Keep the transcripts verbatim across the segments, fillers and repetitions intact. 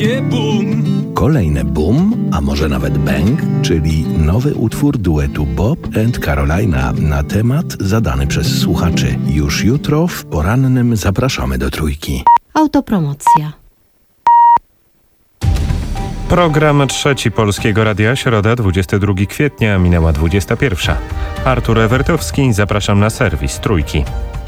takie boom. Kolejny boom, a może nawet bang, czyli nowy utwór duetu Bob and Carolina na temat zadany przez słuchaczy. Już jutro w porannym zapraszamy do Trójki. Autopromocja. Program Trzeci Polskiego Radia, środa dwudziestego drugiego kwietnia, minęła dwudziesta pierwsza. Artur Ewertowski, zapraszam na serwis Trójki.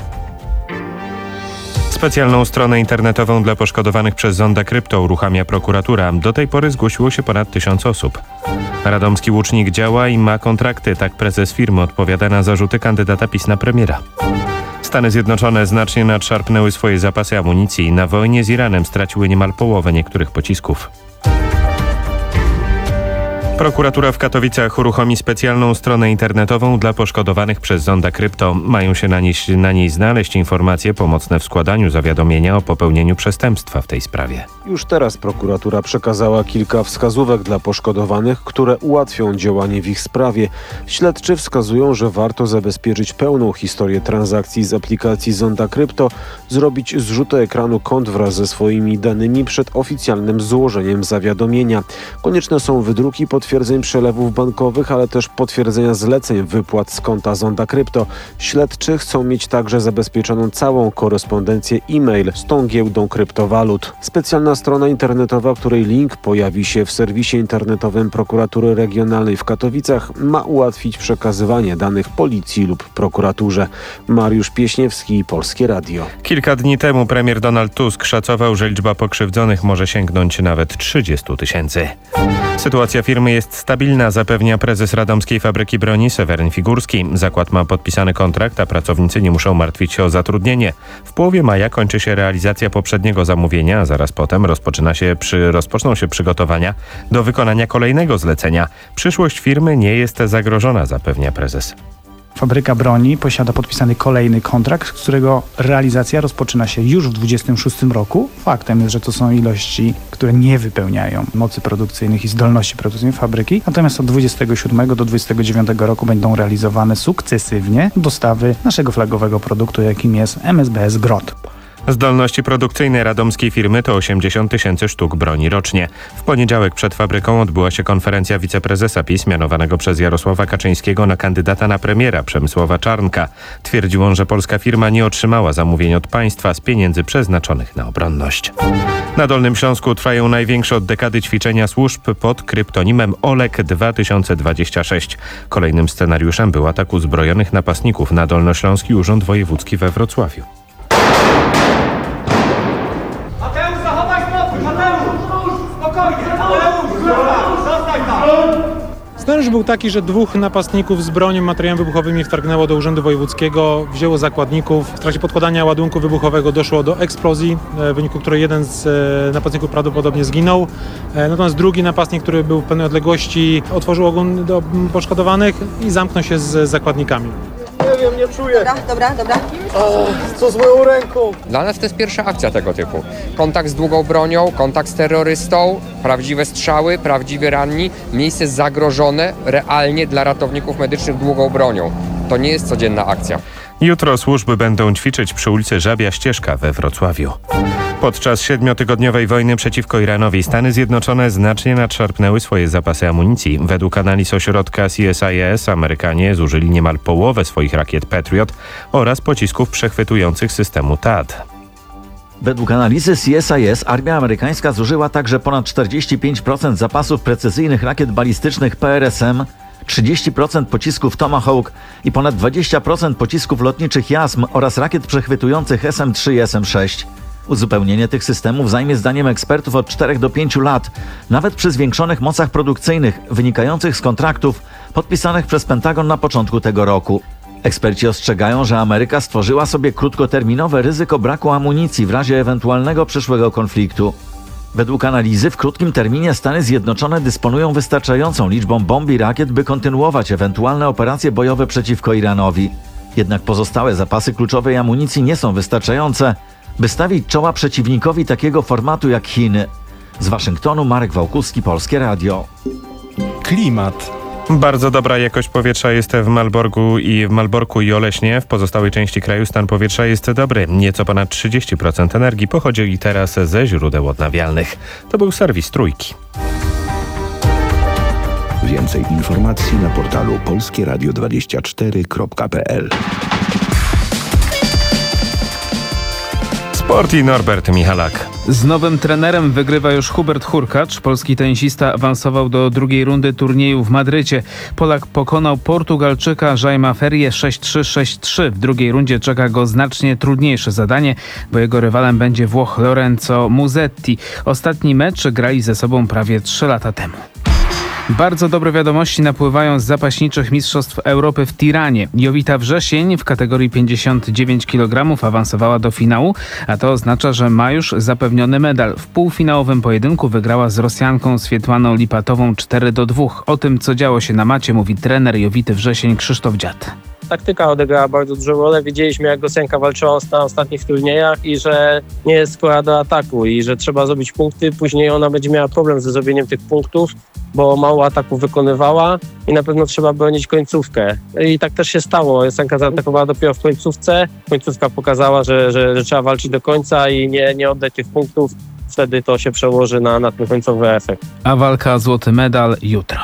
Specjalną stronę internetową dla poszkodowanych przez Zonda Krypto uruchamia prokuratura. Do tej pory zgłosiło się ponad tysiąc osób. Radomski łucznik działa i ma kontrakty, tak prezes firmy odpowiada na zarzuty kandydata PiS na premiera. Stany Zjednoczone znacznie nadszarpnęły swoje zapasy amunicji. Na wojnie z Iranem straciły niemal połowę niektórych pocisków. Prokuratura w Katowicach uruchomi specjalną stronę internetową dla poszkodowanych przez Zonda Krypto. Mają się na niej, na niej znaleźć informacje pomocne w składaniu zawiadomienia o popełnieniu przestępstwa w tej sprawie. Już teraz prokuratura przekazała kilka wskazówek dla poszkodowanych, które ułatwią działanie w ich sprawie. Śledczy wskazują, że warto zabezpieczyć pełną historię transakcji z aplikacji Zonda Krypto, zrobić zrzuty ekranu kont wraz ze swoimi danymi przed oficjalnym złożeniem zawiadomienia. Konieczne są wydruki pod potwierdzeń przelewów bankowych, ale też potwierdzenia zleceń wypłat z konta Zonda Krypto. Śledczy chcą mieć także zabezpieczoną całą korespondencję e-mail z tą giełdą kryptowalut. Specjalna strona internetowa, której link pojawi się w serwisie internetowym Prokuratury Regionalnej w Katowicach, ma ułatwić przekazywanie danych policji lub prokuraturze. Mariusz Pieśniewski, Polskie Radio. Kilka dni temu premier Donald Tusk szacował, że liczba pokrzywdzonych może sięgnąć nawet trzydziestu tysięcy. Sytuacja firmy jest stabilna, zapewnia prezes Radomskiej Fabryki Broni Seweryn Figurski. Zakład ma podpisany kontrakt, a pracownicy nie muszą martwić się o zatrudnienie. W połowie maja kończy się realizacja poprzedniego zamówienia, a zaraz potem rozpoczyna się przy, rozpoczną się przygotowania do wykonania kolejnego zlecenia. Przyszłość firmy nie jest zagrożona, zapewnia prezes. Fabryka Broni posiada podpisany kolejny kontrakt, z którego realizacja rozpoczyna się już w dwudziestym szóstym roku. Faktem jest, że to są ilości, które nie wypełniają mocy produkcyjnych i zdolności produkcyjnej fabryki. Natomiast od dwudziestego siódmego do dwudziestego dziewiątego roku będą realizowane sukcesywnie dostawy naszego flagowego produktu, jakim jest M S B S Grot. Zdolności produkcyjne radomskiej firmy to osiemdziesiąt tysięcy sztuk broni rocznie. W poniedziałek przed fabryką odbyła się konferencja wiceprezesa PiS mianowanego przez Jarosława Kaczyńskiego na kandydata na premiera Przemysława Czarnka. Twierdził on, że polska firma nie otrzymała zamówień od państwa z pieniędzy przeznaczonych na obronność. Na Dolnym Śląsku trwają największe od dekady ćwiczenia służb pod kryptonimem Olek dwa tysiące dwadzieścia sześć. Kolejnym scenariuszem był atak uzbrojonych napastników na Dolnośląski Urząd Wojewódzki we Wrocławiu. Scenariusz był taki, że dwóch napastników z bronią, materiałami wybuchowymi wtargnęło do Urzędu Wojewódzkiego, wzięło zakładników. W trakcie podkładania ładunku wybuchowego doszło do eksplozji, w wyniku której jeden z napastników prawdopodobnie zginął. Natomiast drugi napastnik, który był w pewnej odległości, otworzył ogon do poszkodowanych i zamknął się z zakładnikami. Nie wiem, nie czuję. Dobra, dobra, dobra. O, co z moją ręką? Dla nas to jest pierwsza akcja tego typu. Kontakt z długą bronią, kontakt z terrorystą, prawdziwe strzały, prawdziwi ranni, miejsce zagrożone realnie dla ratowników medycznych długą bronią. To nie jest codzienna akcja. Jutro służby będą ćwiczyć przy ulicy Żabia Ścieżka we Wrocławiu. Podczas siedmiotygodniowej wojny przeciwko Iranowi Stany Zjednoczone znacznie nadszarpnęły swoje zapasy amunicji. Według analiz ośrodka C S I S Amerykanie zużyli niemal połowę swoich rakiet Patriot oraz pocisków przechwytujących systemu T A D. Według analizy C S I S armia amerykańska zużyła także ponad czterdzieści pięć procent zapasów precyzyjnych rakiet balistycznych P R S M, trzydzieści procent pocisków Tomahawk i ponad dwadzieścia procent pocisków lotniczych Jasm oraz rakiet przechwytujących S M trzy i S M sześć. Uzupełnienie tych systemów zajmie zdaniem ekspertów od czterech do pięciu lat, nawet przy zwiększonych mocach produkcyjnych wynikających z kontraktów podpisanych przez Pentagon na początku tego roku. Eksperci ostrzegają, że Ameryka stworzyła sobie krótkoterminowe ryzyko braku amunicji w razie ewentualnego przyszłego konfliktu. Według analizy w krótkim terminie Stany Zjednoczone dysponują wystarczającą liczbą bomb i rakiet, by kontynuować ewentualne operacje bojowe przeciwko Iranowi. Jednak pozostałe zapasy kluczowej amunicji nie są wystarczające, by stawić czoła przeciwnikowi takiego formatu jak Chiny. Z Waszyngtonu Marek Wałkuski, Polskie Radio. Klimat. Bardzo dobra jakość powietrza jest w Malborku i w Malborku i Oleśnie. W pozostałej części kraju stan powietrza jest dobry. Nieco ponad trzydzieści procent energii pochodzi teraz ze źródeł odnawialnych. To był serwis Trójki. Więcej informacji na portalu polskie radio dwadzieścia cztery kropka p l. Sport i Norbert Michalak. Z nowym trenerem wygrywa już Hubert Hurkacz. Polski tenisista awansował do drugiej rundy turnieju w Madrycie. Polak pokonał Portugalczyka Jaima Ferrię sześć trzy sześć trzy. W drugiej rundzie czeka go znacznie trudniejsze zadanie, bo jego rywalem będzie Włoch Lorenzo Musetti. Ostatni mecz grali ze sobą prawie trzy lata temu. Bardzo dobre wiadomości napływają z zapaśniczych Mistrzostw Europy w Tiranie. Jowita Wrzesień w kategorii pięćdziesiąt dziewięć kilogramów awansowała do finału, a to oznacza, że ma już zapewniony medal. W półfinałowym pojedynku wygrała z Rosjanką Swietłaną Lipatową cztery do dwóch. O tym, co działo się na macie, mówi trener Jowity Wrzesień Krzysztof Dziad. Taktyka odegrała bardzo dużą rolę. Wiedzieliśmy, jak Rosjanka walczyła na ostatnich turniejach i że nie jest skora do ataku i że trzeba zrobić punkty. Później ona będzie miała problem ze zrobieniem tych punktów, bo mało ataków wykonywała i na pewno trzeba bronić końcówkę. I tak też się stało. Rosjanka zaatakowała dopiero w końcówce. Końcówka pokazała, że, że, że trzeba walczyć do końca i nie, nie oddać tych punktów. Wtedy to się przełoży na, na ten końcowy efekt. A walka o złoty medal jutro.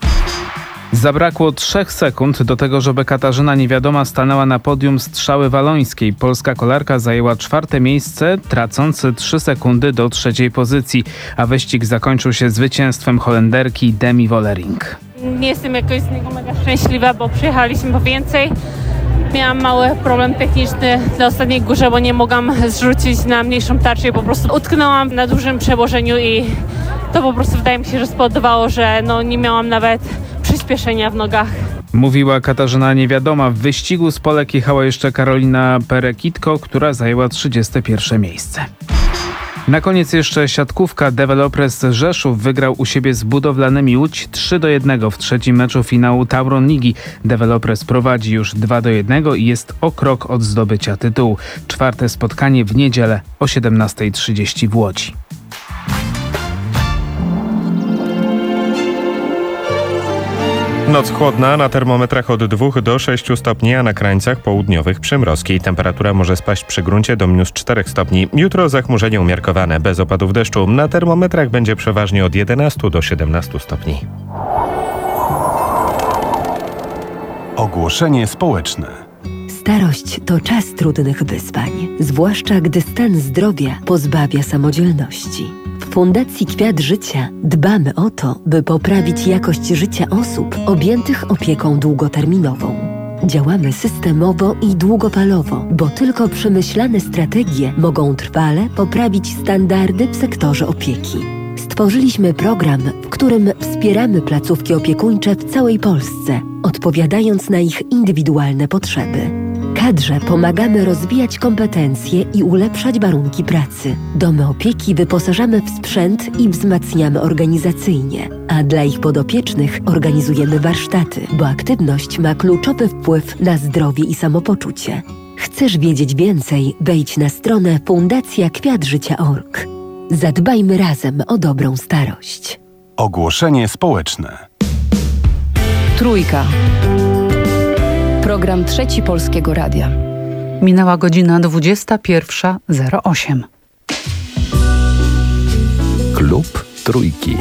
Zabrakło trzech sekund do tego, żeby Katarzyna Niewiadoma stanęła na podium strzały walońskiej. Polska kolarka zajęła czwarte miejsce, tracąc trzy sekundy do trzeciej pozycji, a wyścig zakończył się zwycięstwem Holenderki Demi Vollering. Nie jestem jakoś z niego mega szczęśliwa, bo przyjechaliśmy po więcej. Miałam mały problem techniczny na ostatniej górze, bo nie mogłam zrzucić na mniejszą tarczę i po prostu utknęłam na dużym przełożeniu i to po prostu wydaje mi się, że spowodowało, że no nie miałam nawet przyspieszenia w nogach. Mówiła Katarzyna Niewiadoma. W wyścigu z Polek jechała jeszcze Karolina Perekitko, która zajęła trzydzieste pierwsze miejsce. Na koniec jeszcze siatkówka. Developers Rzeszów wygrał u siebie z Budowlanymi Łódź trzy do jednego w trzecim meczu finału Tauron Ligi. Developers prowadzi już dwa do jednego i jest o krok od zdobycia tytułu. Czwarte spotkanie w niedzielę o siedemnasta trzydzieści w Łodzi. Noc chłodna, na termometrach od dwóch do sześciu stopni, a na krańcach południowych przymrozki. Temperatura może spaść przy gruncie do minus czterech stopni. Jutro zachmurzenie umiarkowane, bez opadów deszczu. Na termometrach będzie przeważnie od jedenastu do siedemnastu stopni. Ogłoszenie społeczne. Starość to czas trudnych wyzwań, zwłaszcza gdy stan zdrowia pozbawia samodzielności. W Fundacji Kwiat Życia dbamy o to, by poprawić jakość życia osób objętych opieką długoterminową. Działamy systemowo i długofalowo, bo tylko przemyślane strategie mogą trwale poprawić standardy w sektorze opieki. Stworzyliśmy program, w którym wspieramy placówki opiekuńcze w całej Polsce, odpowiadając na ich indywidualne potrzeby. Kadrze pomagamy rozwijać kompetencje i ulepszać warunki pracy. Domy opieki wyposażamy w sprzęt i wzmacniamy organizacyjnie, a dla ich podopiecznych organizujemy warsztaty, bo aktywność ma kluczowy wpływ na zdrowie i samopoczucie. Chcesz wiedzieć więcej? Wejdź na stronę fundacja kwiat życia kropka org. Zadbajmy razem o dobrą starość. Ogłoszenie społeczne. Trójka. Program Trzeci Polskiego Radia. Minęła godzina dwudziesta pierwsza zero osiem. Klub Trójki.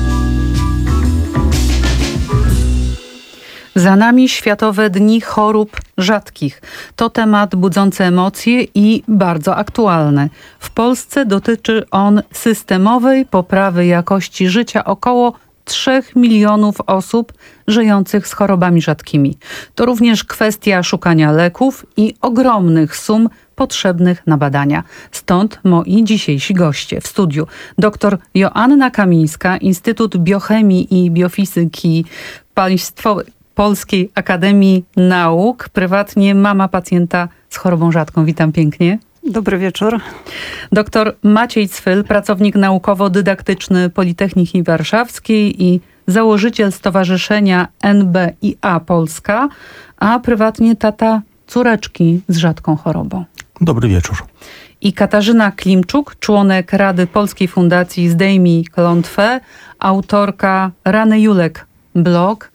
Za nami Światowe Dni Chorób Rzadkich. To temat budzący emocje i bardzo aktualny. W Polsce dotyczy on systemowej poprawy jakości życia około trzech milionów osób żyjących z chorobami rzadkimi. To również kwestia szukania leków i ogromnych sum potrzebnych na badania. Stąd moi dzisiejsi goście w studiu. Dr Joanna Kamińska, Instytut Biochemii i Biofizyki Państwowej Polskiej Akademii Nauk, prywatnie mama pacjenta z chorobą rzadką. Witam pięknie. Dobry wieczór. Doktor Maciej Cwyl, pracownik naukowo-dydaktyczny Politechniki Warszawskiej i założyciel Stowarzyszenia N B I A Polska, a prywatnie tata córeczki z rzadką chorobą. Dobry wieczór. I Katarzyna Klimczuk, członek Rady Polskiej Fundacji Zdejmij Klątwę, autorka Rany Julek blog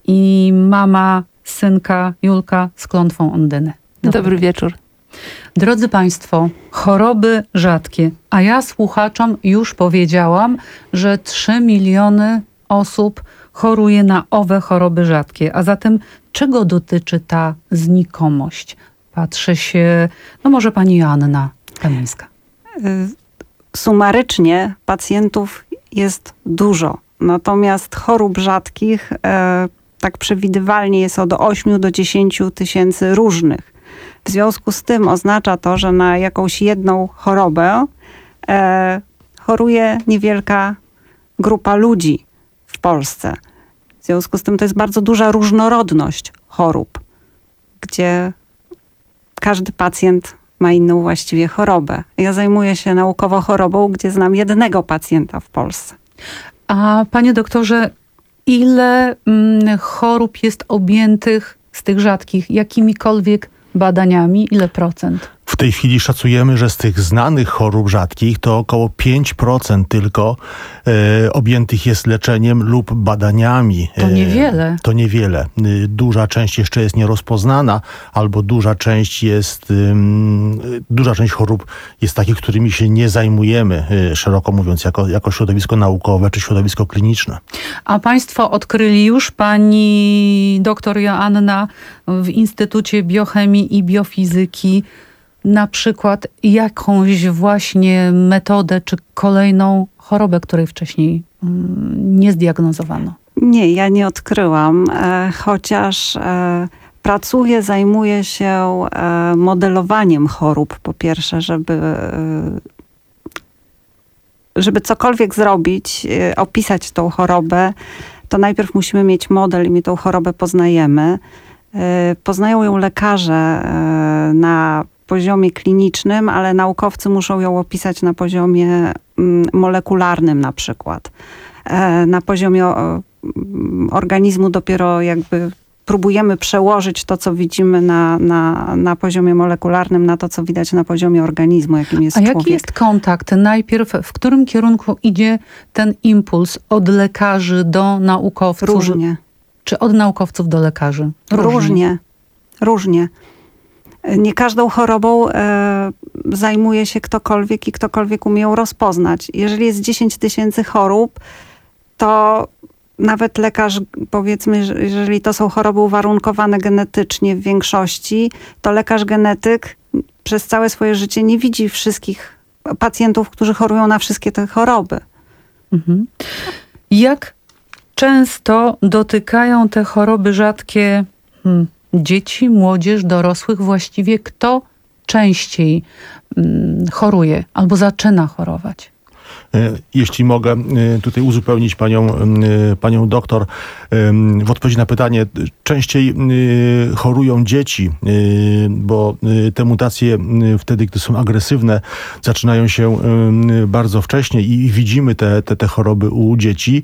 i mama synka Julka z klątwą Ondyny. Dobry, Dobry wieczór. Drodzy Państwo, choroby rzadkie, a ja słuchaczom już powiedziałam, że trzy miliony osób choruje na owe choroby rzadkie. A zatem czego dotyczy ta znikomość? Patrzy się, no może pani Joanna Kamińska. Sumarycznie pacjentów jest dużo, natomiast chorób rzadkich e, tak przewidywalnie jest od ośmiu do dziesięciu tysięcy różnych. W związku z tym oznacza to, że na jakąś jedną chorobę e, choruje niewielka grupa ludzi w Polsce. W związku z tym to jest bardzo duża różnorodność chorób, gdzie każdy pacjent ma inną właściwie chorobę. Ja zajmuję się naukowo chorobą, gdzie znam jednego pacjenta w Polsce. A panie doktorze, ile mm, chorób jest objętych z tych rzadkich jakimikolwiek badaniami? Ile procent? W tej chwili szacujemy, że z tych znanych chorób rzadkich to około pięć procent tylko e, objętych jest leczeniem lub badaniami. To niewiele. E, to niewiele. E, duża część jeszcze jest nierozpoznana, albo duża część jest, e, duża część chorób jest takich, którymi się nie zajmujemy, e, szeroko mówiąc, jako, jako środowisko naukowe czy środowisko kliniczne. A państwo odkryli już, pani doktor Joanna, w Instytucie Biochemii i Biofizyki, na przykład jakąś właśnie metodę, czy kolejną chorobę, której wcześniej mm, nie zdiagnozowano? Nie, ja nie odkryłam, e, chociaż e, pracuję, zajmuję się e, modelowaniem chorób, po pierwsze, żeby, e, żeby cokolwiek zrobić, e, opisać tą chorobę, to najpierw musimy mieć model i my tą chorobę poznajemy. E, poznają ją lekarze e, na poziomie klinicznym, ale naukowcy muszą ją opisać na poziomie molekularnym na przykład. Na poziomie organizmu dopiero jakby próbujemy przełożyć to, co widzimy na, na, na poziomie molekularnym, na to, co widać na poziomie organizmu, jakim jest A człowiek. jaki jest kontakt? Najpierw w którym kierunku idzie ten impuls od lekarzy do naukowców? Różnie. Czy od naukowców do lekarzy? Różnie. Różnie. Różnie. Nie każdą chorobą e, zajmuje się ktokolwiek i ktokolwiek umie ją rozpoznać. Jeżeli jest dziesięć tysięcy chorób, to nawet lekarz, powiedzmy, że jeżeli to są choroby uwarunkowane genetycznie w większości, to lekarz genetyk przez całe swoje życie nie widzi wszystkich pacjentów, którzy chorują na wszystkie te choroby. Mhm. Jak często dotykają te choroby rzadkie hmm, dzieci, młodzież, dorosłych? Właściwie kto częściej hmm, choruje albo zaczyna chorować? Jeśli mogę tutaj uzupełnić panią, panią doktor, w odpowiedzi na pytanie, częściej chorują dzieci, bo te mutacje wtedy, gdy są agresywne, zaczynają się bardzo wcześnie i widzimy te, te, te choroby u dzieci.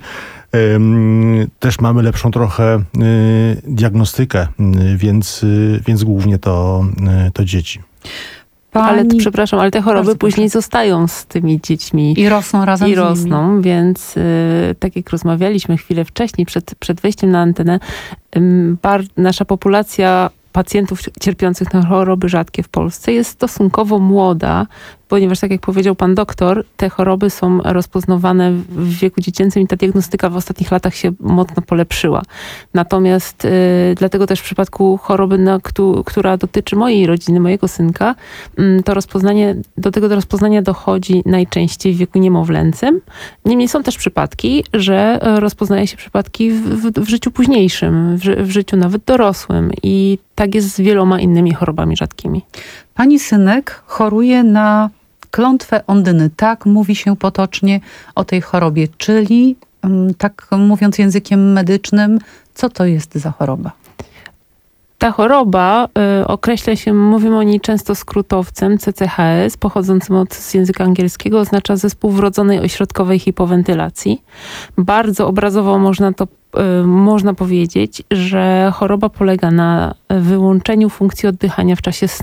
Też mamy lepszą trochę diagnostykę, więc, więc głównie to, to dzieci. Pani... Ale to, przepraszam, ale te choroby Bardzo później proszę. zostają z tymi dziećmi. I rosną razem I z rosną, nimi. Więc y, tak jak rozmawialiśmy chwilę wcześniej, przed, przed wejściem na antenę, y, bar, nasza populacja pacjentów cierpiących na choroby rzadkie w Polsce jest stosunkowo młoda, ponieważ tak jak powiedział pan doktor, te choroby są rozpoznawane w wieku dziecięcym i ta diagnostyka w ostatnich latach się mocno polepszyła. Natomiast y, dlatego też w przypadku choroby, na, któ, która dotyczy mojej rodziny, mojego synka, y, to rozpoznanie, do tego rozpoznania dochodzi najczęściej w wieku niemowlęcym. Niemniej są też przypadki, że rozpoznaje się przypadki w, w, w życiu późniejszym, w, w życiu nawet dorosłym i tak jest z wieloma innymi chorobami rzadkimi. Pani synek choruje na klątwę Ondyny. Tak mówi się potocznie o tej chorobie. Czyli, tak mówiąc językiem medycznym, co to jest za choroba? Ta choroba y, określa się, mówimy o niej często skrótowcem C C H S, pochodzącym od, z języka angielskiego, oznacza zespół wrodzonej ośrodkowej hipowentylacji. Bardzo obrazowo można to y, można powiedzieć, że choroba polega na wyłączeniu funkcji oddychania w czasie snu.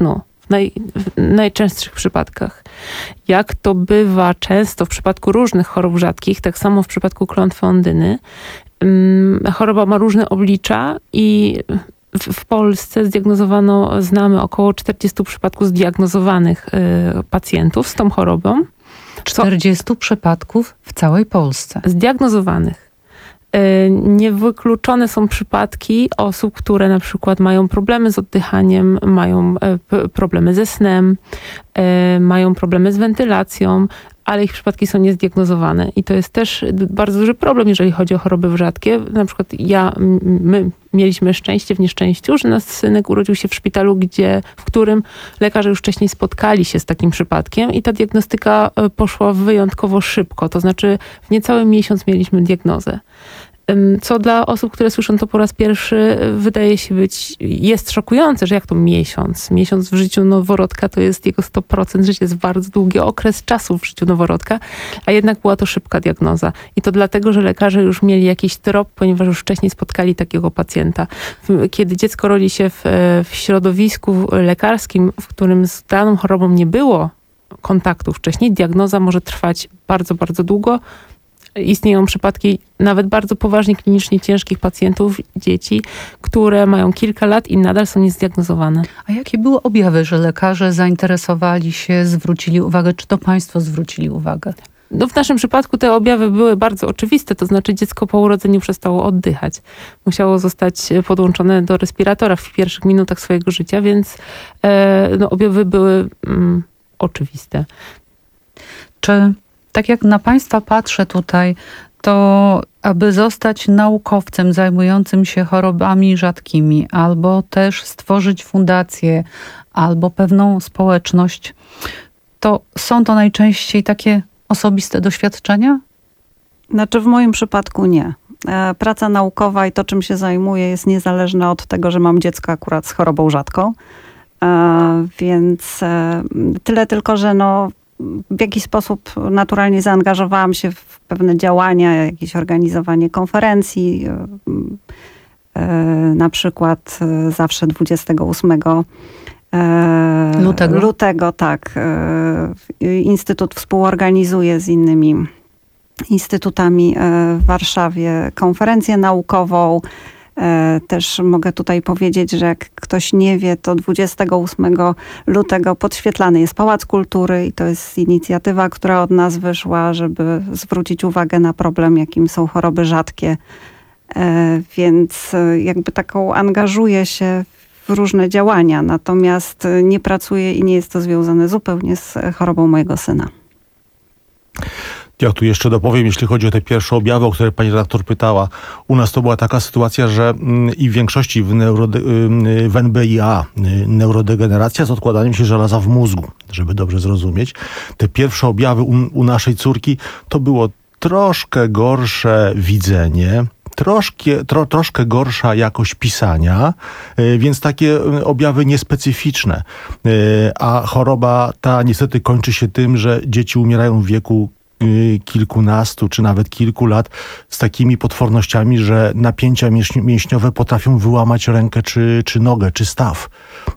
w, naj, w najczęstszych przypadkach. Jak to bywa często w przypadku różnych chorób rzadkich, tak samo w przypadku klątwy ondyny, choroba ma różne oblicza i w, w Polsce zdiagnozowano, znamy około czterdziestu przypadków zdiagnozowanych y, pacjentów z tą chorobą. czterdziestu przypadków w całej Polsce. Zdiagnozowanych. Niewykluczone są przypadki osób, które na przykład mają problemy z oddychaniem, mają problemy ze snem, mają problemy z wentylacją, ale ich przypadki są niezdiagnozowane. I to jest też bardzo duży problem, jeżeli chodzi o choroby rzadkie. Na przykład ja, my mieliśmy szczęście w nieszczęściu, że nasz synek urodził się w szpitalu, gdzie, w którym lekarze już wcześniej spotkali się z takim przypadkiem i ta diagnostyka poszła wyjątkowo szybko. To znaczy w niecały miesiąc mieliśmy diagnozę. Co dla osób, które słyszą to po raz pierwszy, wydaje się być, jest szokujące, że jak to miesiąc? Miesiąc w życiu noworodka to jest jego sto procent życia, jest bardzo długi okres czasu w życiu noworodka, a jednak była to szybka diagnoza. I to dlatego, że lekarze już mieli jakiś trop, ponieważ już wcześniej spotkali takiego pacjenta. Kiedy dziecko rodzi się w, w środowisku lekarskim, w którym z daną chorobą nie było kontaktu wcześniej, diagnoza może trwać bardzo, bardzo długo. Istnieją przypadki nawet bardzo poważnie klinicznie ciężkich pacjentów, dzieci, które mają kilka lat i nadal są niezdiagnozowane. A jakie były objawy, że lekarze zainteresowali się, zwrócili uwagę? Czy to państwo zwrócili uwagę? No w naszym przypadku te objawy były bardzo oczywiste, to znaczy dziecko po urodzeniu przestało oddychać. Musiało zostać podłączone do respiratora w pierwszych minutach swojego życia, więc e, no, objawy były mm, oczywiste. Czy tak jak na państwa patrzę tutaj, to aby zostać naukowcem zajmującym się chorobami rzadkimi, albo też stworzyć fundację, albo pewną społeczność, to są to najczęściej takie osobiste doświadczenia? Znaczy w moim przypadku nie. Praca naukowa i to, czym się zajmuję, jest niezależne od tego, że mam dziecko akurat z chorobą rzadką. Więc tyle tylko, że no w jakiś sposób naturalnie zaangażowałam się w pewne działania, jakieś organizowanie konferencji. Na przykład zawsze dwudziestego ósmego lutego, lutego tak, Instytut współorganizuje z innymi instytutami w Warszawie konferencję naukową. Też mogę tutaj powiedzieć, że jak ktoś nie wie, to dwudziestego ósmego lutego podświetlany jest Pałac Kultury i to jest inicjatywa, która od nas wyszła, żeby zwrócić uwagę na problem, jakim są choroby rzadkie. Więc jakby taką angażuję się w różne działania, natomiast nie pracuję i nie jest to związane zupełnie z chorobą mojego syna. Ja tu jeszcze dopowiem, jeśli chodzi o te pierwsze objawy, o które pani redaktor pytała. U nas to była taka sytuacja, że i w większości w, neurode, w N B I A neurodegeneracja z odkładaniem się żelaza w mózgu, żeby dobrze zrozumieć. Te pierwsze objawy u, u naszej córki to było troszkę gorsze widzenie, Troszkę, tro, troszkę gorsza jakość pisania, więc takie objawy niespecyficzne. A choroba ta niestety kończy się tym, że dzieci umierają w wieku kilkunastu czy nawet kilku lat z takimi potwornościami, że napięcia mięśniowe potrafią wyłamać rękę czy, czy nogę, czy staw.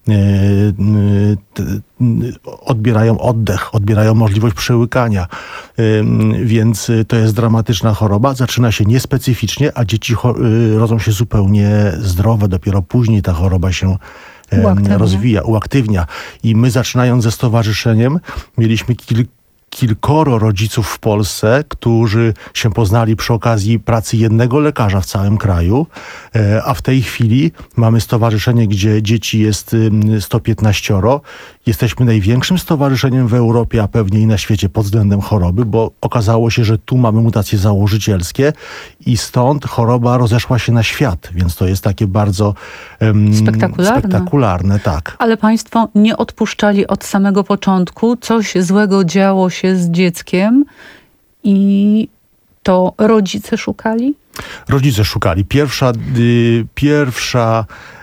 Odbierają oddech, odbierają możliwość przełykania. Więc to jest dramatyczna choroba. Zaczyna się niespecyficznie, a dzieci rodzą się zupełnie zdrowe. Dopiero później ta choroba się uaktywnia. rozwija, uaktywnia. I my, zaczynając ze stowarzyszeniem, mieliśmy kilka kilkoro rodziców w Polsce, którzy się poznali przy okazji pracy jednego lekarza w całym kraju, a w tej chwili mamy stowarzyszenie, gdzie dzieci jest sto piętnaście. Jesteśmy największym stowarzyszeniem w Europie, a pewnie i na świecie pod względem choroby, bo okazało się, że tu mamy mutacje założycielskie i stąd choroba rozeszła się na świat, więc to jest takie bardzo um, spektakularne. spektakularne, tak. Ale państwo nie odpuszczali od samego początku, coś złego działo się z dzieckiem i to rodzice szukali? Rodzice szukali. Pierwsza, y, pierwsza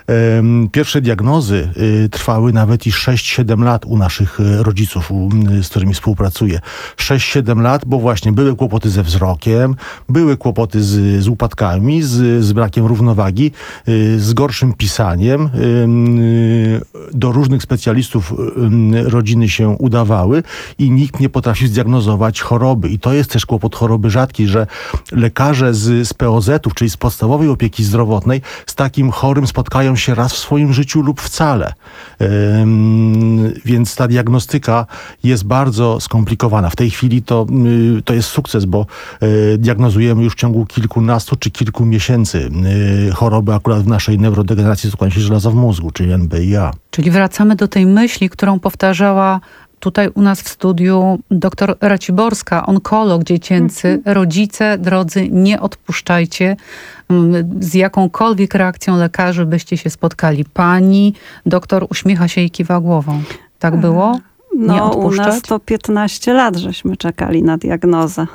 Pierwsze diagnozy trwały nawet i sześć siedem lat u naszych rodziców, z którymi współpracuję. sześć siedem lat, bo właśnie były kłopoty ze wzrokiem, były kłopoty z, z upadkami, z, z brakiem równowagi, z gorszym pisaniem. Do różnych specjalistów rodziny się udawały i nikt nie potrafił zdiagnozować choroby. I to jest też kłopot choroby rzadkiej, że lekarze z, z P O Z-ów, czyli z podstawowej opieki zdrowotnej, z takim chorym spotkają się raz w swoim życiu lub wcale. Ym, więc ta diagnostyka jest bardzo skomplikowana. W tej chwili to, y, to jest sukces, bo y, diagnozujemy już w ciągu kilkunastu czy kilku miesięcy y, choroby akurat w naszej neurodegeneracji składu żelaza w mózgu, czyli N B I A. Czyli wracamy do tej myśli, którą powtarzała tutaj u nas w studiu dr Raciborska, onkolog dziecięcy. Mhm. Rodzice, drodzy, nie odpuszczajcie. Z jakąkolwiek reakcją lekarzy byście się spotkali. Pani doktor uśmiecha się i kiwa głową. Tak było? Nie no, odpuszczać? U nas to piętnaście lat żeśmy czekali na diagnozę.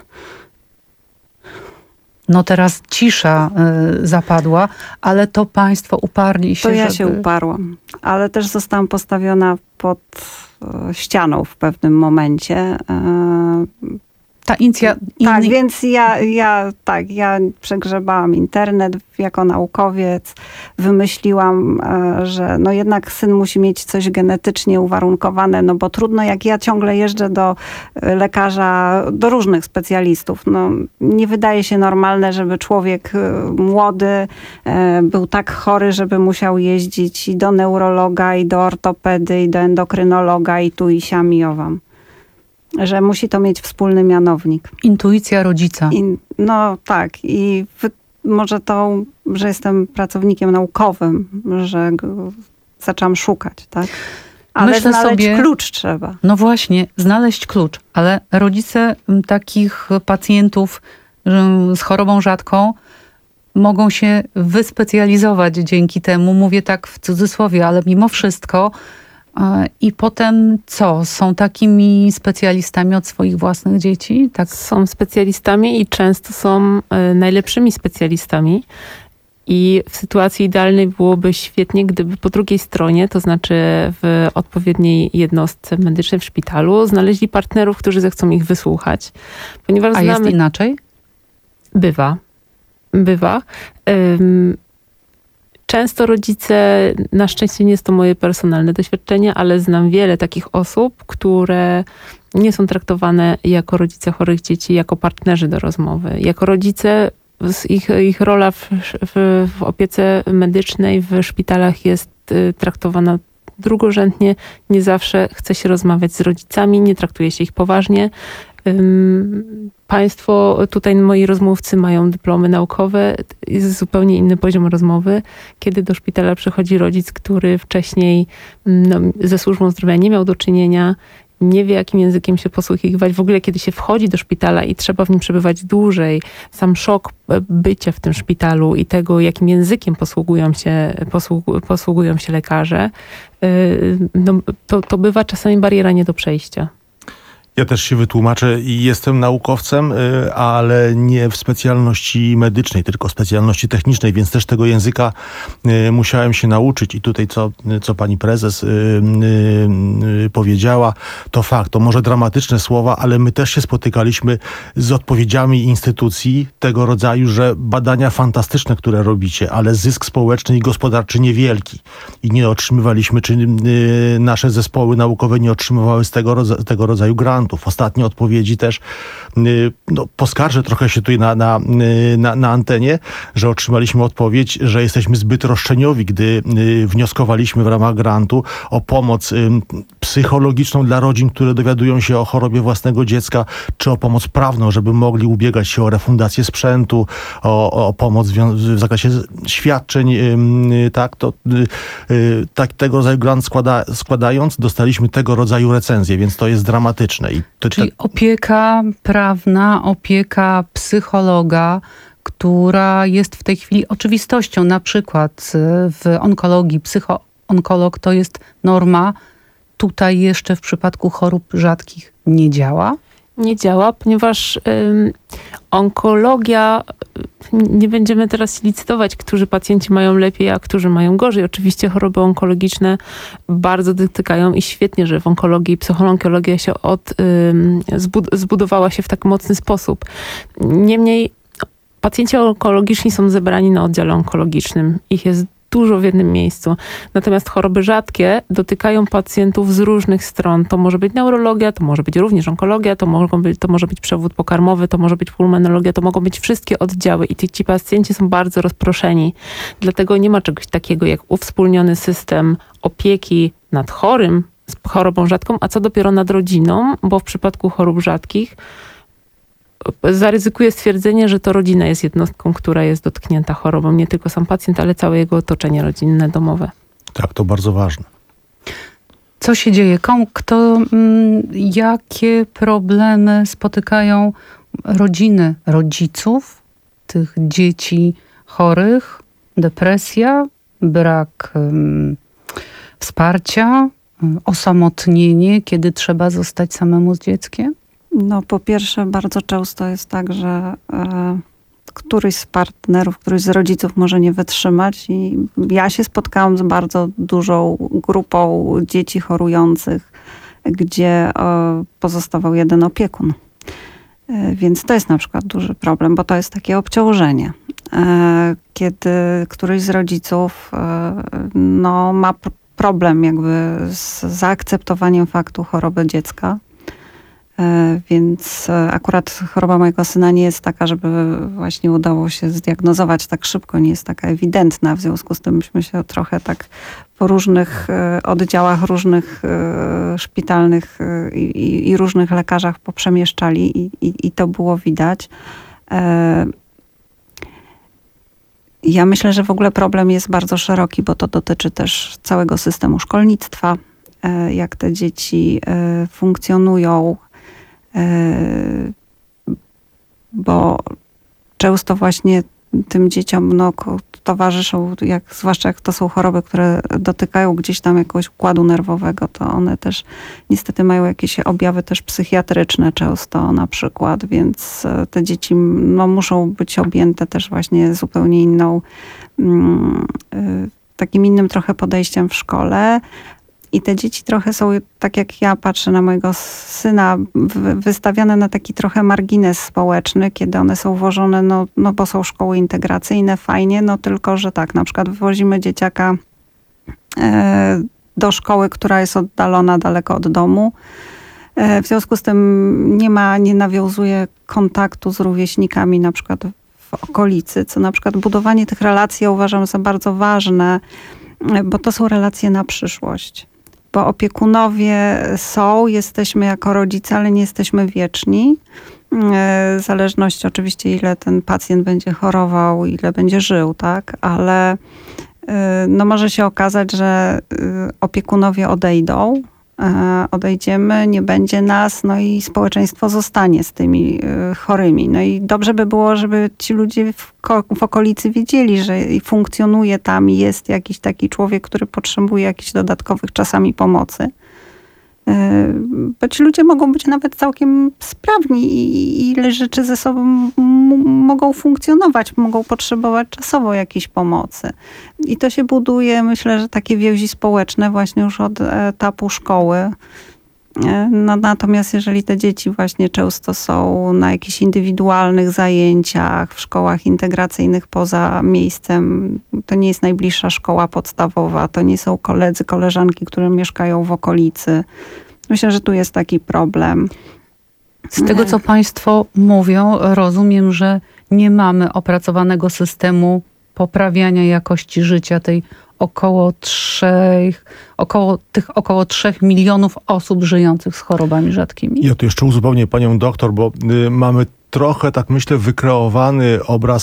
No teraz cisza y, zapadła, ale to państwo uparli się, To ja żeby... się uparłam, ale też zostałam postawiona pod y, ścianą w pewnym momencie. Y, Ta inicja... Tak, inny... więc ja, ja, tak, ja przegrzebałam internet jako naukowiec, wymyśliłam, e, że no jednak syn musi mieć coś genetycznie uwarunkowane, no bo trudno, jak ja ciągle jeżdżę do lekarza, do różnych specjalistów. No, nie wydaje się normalne, żeby człowiek młody e, był tak chory, żeby musiał jeździć i do neurologa, i do ortopedy, i do endokrynologa, i tu, i siam, i owam. Że musi to mieć wspólny mianownik. Intuicja rodzica. I, no tak. I w, może to, że jestem pracownikiem naukowym, że go zaczęłam szukać, tak? Ale Myślę znaleźć sobie, klucz trzeba. No właśnie, znaleźć klucz. Ale rodzice takich pacjentów z chorobą rzadką mogą się wyspecjalizować dzięki temu. Mówię tak w cudzysłowie, ale mimo wszystko. I potem co? Są takimi specjalistami od swoich własnych dzieci? Tak. Są specjalistami i często są y, najlepszymi specjalistami. I w sytuacji idealnej byłoby świetnie, gdyby po drugiej stronie, to znaczy w odpowiedniej jednostce medycznej w szpitalu, znaleźli partnerów, którzy zechcą ich wysłuchać. Ponieważ A znamy... jest inaczej? Bywa. Bywa. Ym... Często rodzice, na szczęście nie jest to moje personalne doświadczenie, ale znam wiele takich osób, które nie są traktowane jako rodzice chorych dzieci, jako partnerzy do rozmowy. Jako rodzice, ich, ich rola w, w, w opiece medycznej w szpitalach jest traktowana drugorzędnie. Nie zawsze chce się rozmawiać z rodzicami, nie traktuje się ich poważnie. Państwo, tutaj moi rozmówcy mają dyplomy naukowe, jest zupełnie inny poziom rozmowy. Kiedy do szpitala przychodzi rodzic, który wcześniej no, ze służbą zdrowia nie miał do czynienia, nie wie, jakim językiem się posługiwać. W ogóle, kiedy się wchodzi do szpitala i trzeba w nim przebywać dłużej, sam szok bycia w tym szpitalu i tego, jakim językiem posługują się, posługu, posługują się lekarze, no, to, to bywa czasami bariera nie do przejścia. Ja też się wytłumaczę i jestem naukowcem, ale nie w specjalności medycznej, tylko w specjalności technicznej, więc też tego języka musiałem się nauczyć. I tutaj co, co pani prezes powiedziała, to fakt, to może dramatyczne słowa, ale my też się spotykaliśmy z odpowiedziami instytucji tego rodzaju, że badania fantastyczne, które robicie, ale zysk społeczny i gospodarczy niewielki. I nie otrzymywaliśmy, czy nasze zespoły naukowe nie otrzymywały z tego, rodza- tego rodzaju grantów. Ostatnie odpowiedzi też, no, poskarżę trochę się tutaj na, na, na, na antenie, że otrzymaliśmy odpowiedź, że jesteśmy zbyt roszczeniowi, gdy wnioskowaliśmy w ramach grantu o pomoc psychologiczną dla rodzin, które dowiadują się o chorobie własnego dziecka, czy o pomoc prawną, żeby mogli ubiegać się o refundację sprzętu, o, o pomoc w, w zakresie świadczeń, tak, to tak, tego rodzaju grant składa, składając, dostaliśmy tego rodzaju recenzje, więc to jest dramatyczne. I to, Czyli opieka prawna, opieka psychologa, która jest w tej chwili oczywistością. Na przykład w onkologii psychoonkolog to jest norma. Tutaj jeszcze w przypadku chorób rzadkich nie działa. Nie działa, ponieważ ym, onkologia, nie będziemy teraz licytować, którzy pacjenci mają lepiej, a którzy mają gorzej. Oczywiście choroby onkologiczne bardzo dotykają i świetnie, że w onkologii psychoonkologia się od, ym, zbud- zbudowała się w tak mocny sposób. Niemniej pacjenci onkologiczni są zebrani na oddziale onkologicznym. Ich jest dużo w jednym miejscu. Natomiast choroby rzadkie dotykają pacjentów z różnych stron. To może być neurologia, to może być również onkologia, to, mogą być, to może być przewód pokarmowy, to może być pulmonologia, to mogą być wszystkie oddziały i ci, ci pacjenci są bardzo rozproszeni. Dlatego nie ma czegoś takiego jak uwspólniony system opieki nad chorym z chorobą rzadką, a co dopiero nad rodziną, bo w przypadku chorób rzadkich zaryzykuję stwierdzenie, że to rodzina jest jednostką, która jest dotknięta chorobą. Nie tylko sam pacjent, ale całe jego otoczenie rodzinne, domowe. Tak, to bardzo ważne. Co się dzieje? Komu, kto, m, jakie problemy spotykają rodziny, rodziców tych dzieci chorych? Depresja, brak um, wsparcia, um, osamotnienie, kiedy trzeba zostać samemu z dzieckiem? No po pierwsze bardzo często jest tak, że e, któryś z partnerów, któryś z rodziców może nie wytrzymać i ja się spotkałam z bardzo dużą grupą dzieci chorujących, gdzie e, pozostawał jeden opiekun. E, więc to jest na przykład duży problem, bo to jest takie obciążenie. E, kiedy któryś z rodziców e, no, ma pr- problem jakby z zaakceptowaniem faktu choroby dziecka. Więc akurat choroba mojego syna nie jest taka, żeby właśnie udało się zdiagnozować tak szybko, nie jest taka ewidentna. W związku z tym myśmy się trochę tak po różnych oddziałach, różnych szpitalnych i, i różnych lekarzach poprzemieszczali i, i, i to było widać. Ja myślę, że w ogóle problem jest bardzo szeroki, bo to dotyczy też całego systemu szkolnictwa, jak te dzieci funkcjonują, bo często właśnie tym dzieciom no, towarzyszą, jak, zwłaszcza jak to są choroby, które dotykają gdzieś tam jakiegoś układu nerwowego, to one też niestety mają jakieś objawy też psychiatryczne często na przykład, więc te dzieci no, muszą być objęte też właśnie zupełnie inną, takim innym trochę podejściem w szkole. I te dzieci trochę są, tak jak ja patrzę na mojego syna, wystawiane na taki trochę margines społeczny, kiedy one są włożone, no, no bo są szkoły integracyjne, fajnie, no tylko, że tak, na przykład wywozimy dzieciaka e, do szkoły, która jest oddalona daleko od domu. E, w związku z tym nie ma, nie nawiązuje kontaktu z rówieśnikami na przykład w okolicy, co na przykład budowanie tych relacji ja uważam za bardzo ważne, bo to są relacje na przyszłość. Bo opiekunowie są, jesteśmy jako rodzice, ale nie jesteśmy wieczni. W zależności oczywiście, ile ten pacjent będzie chorował, ile będzie żył, tak? Ale no może się okazać, że opiekunowie odejdą, odejdziemy, nie będzie nas, no i społeczeństwo zostanie z tymi chorymi. No i dobrze by było, żeby ci ludzie w, w okolicy wiedzieli, że funkcjonuje tam i jest jakiś taki człowiek, który potrzebuje jakichś dodatkowych czasami pomocy. Bo ci ludzie mogą być nawet całkiem sprawni i ile rzeczy ze sobą m- mogą funkcjonować, mogą potrzebować czasowo jakiejś pomocy. I to się buduje, myślę, że takie więzi społeczne właśnie już od etapu szkoły. No, natomiast jeżeli te dzieci właśnie często są na jakichś indywidualnych zajęciach, w szkołach integracyjnych poza miejscem, to nie jest najbliższa szkoła podstawowa, to nie są koledzy, koleżanki, które mieszkają w okolicy. Myślę, że tu jest taki problem. Z tego, co państwo mówią, rozumiem, że nie mamy opracowanego systemu poprawiania jakości życia tej około trzech, około tych około trzech milionów osób żyjących z chorobami rzadkimi. Ja tu jeszcze uzupełnię panią doktor, bo y, mamy trochę, tak myślę, wykreowany obraz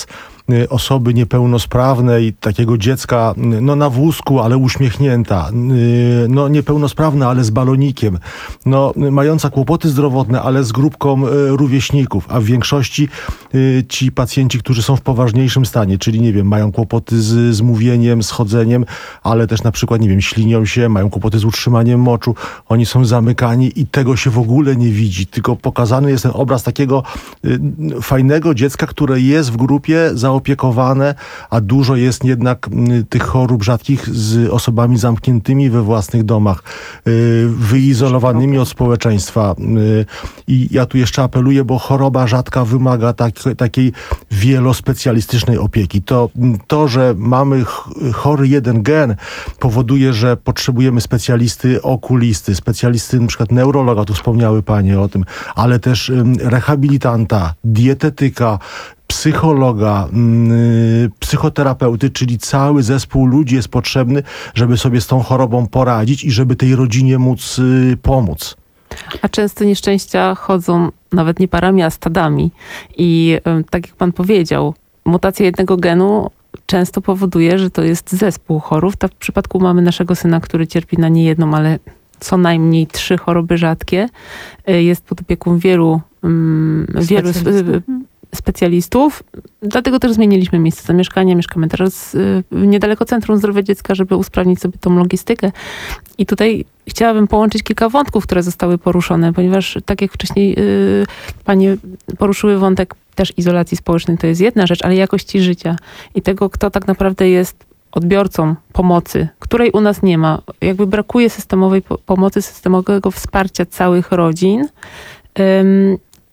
y, osoby niepełnosprawnej, takiego dziecka no na wózku, ale uśmiechnięta, y, no niepełnosprawna, ale z balonikiem, no mająca kłopoty zdrowotne, ale z grupką y, rówieśników, a w większości y, ci pacjenci, którzy są w poważniejszym stanie, czyli nie wiem, mają kłopoty z, z mówieniem, z chodzeniem, ale też na przykład, nie wiem, ślinią się, mają kłopoty z utrzymaniem moczu, oni są zamykani i tego się w ogóle nie widzi, tylko pokazany jest ten obraz takiego y, fajnego dziecka, które jest w grupie zaopiekowane, a dużo jest jednak y, tych chorób rzadkich z osobami zamkniętymi we własnych domach, y, wyizolowanymi od społeczeństwa. Y, I ja tu jeszcze apeluję, bo choroba rzadka wymaga tak, takiej wielospecjalistycznej opieki. To, to, że mamy ch- chory jeden gen, powoduje, że potrzebujemy specjalisty okulisty, specjalisty na przykład neurologa, tu wspomniały panie o tym, ale też ym, rehabilitanta, dietetyka, psychologa, yy, psychoterapeuty, czyli cały zespół ludzi jest potrzebny, żeby sobie z tą chorobą poradzić i żeby tej rodzinie móc yy, pomóc. A często nieszczęścia chodzą nawet nie parami, a stadami. I y, tak jak pan powiedział, mutacja jednego genu często powoduje, że to jest zespół chorób. Tak w przypadku mamy naszego syna, który cierpi na nie jedną, ale co najmniej trzy choroby rzadkie. Y, jest pod opieką wielu, um, wielu spe- specjalistów. Dlatego też zmieniliśmy miejsce zamieszkania. Mieszkamy teraz y, niedaleko Centrum Zdrowia Dziecka, żeby usprawnić sobie tą logistykę. I tutaj chciałabym połączyć kilka wątków, które zostały poruszone, ponieważ tak jak wcześniej yy, panie poruszyły wątek też izolacji społecznej, to jest jedna rzecz, ale jakości życia i tego, kto tak naprawdę jest odbiorcą pomocy, której u nas nie ma. Jakby brakuje systemowej po- pomocy, systemowego wsparcia całych rodzin. Ym,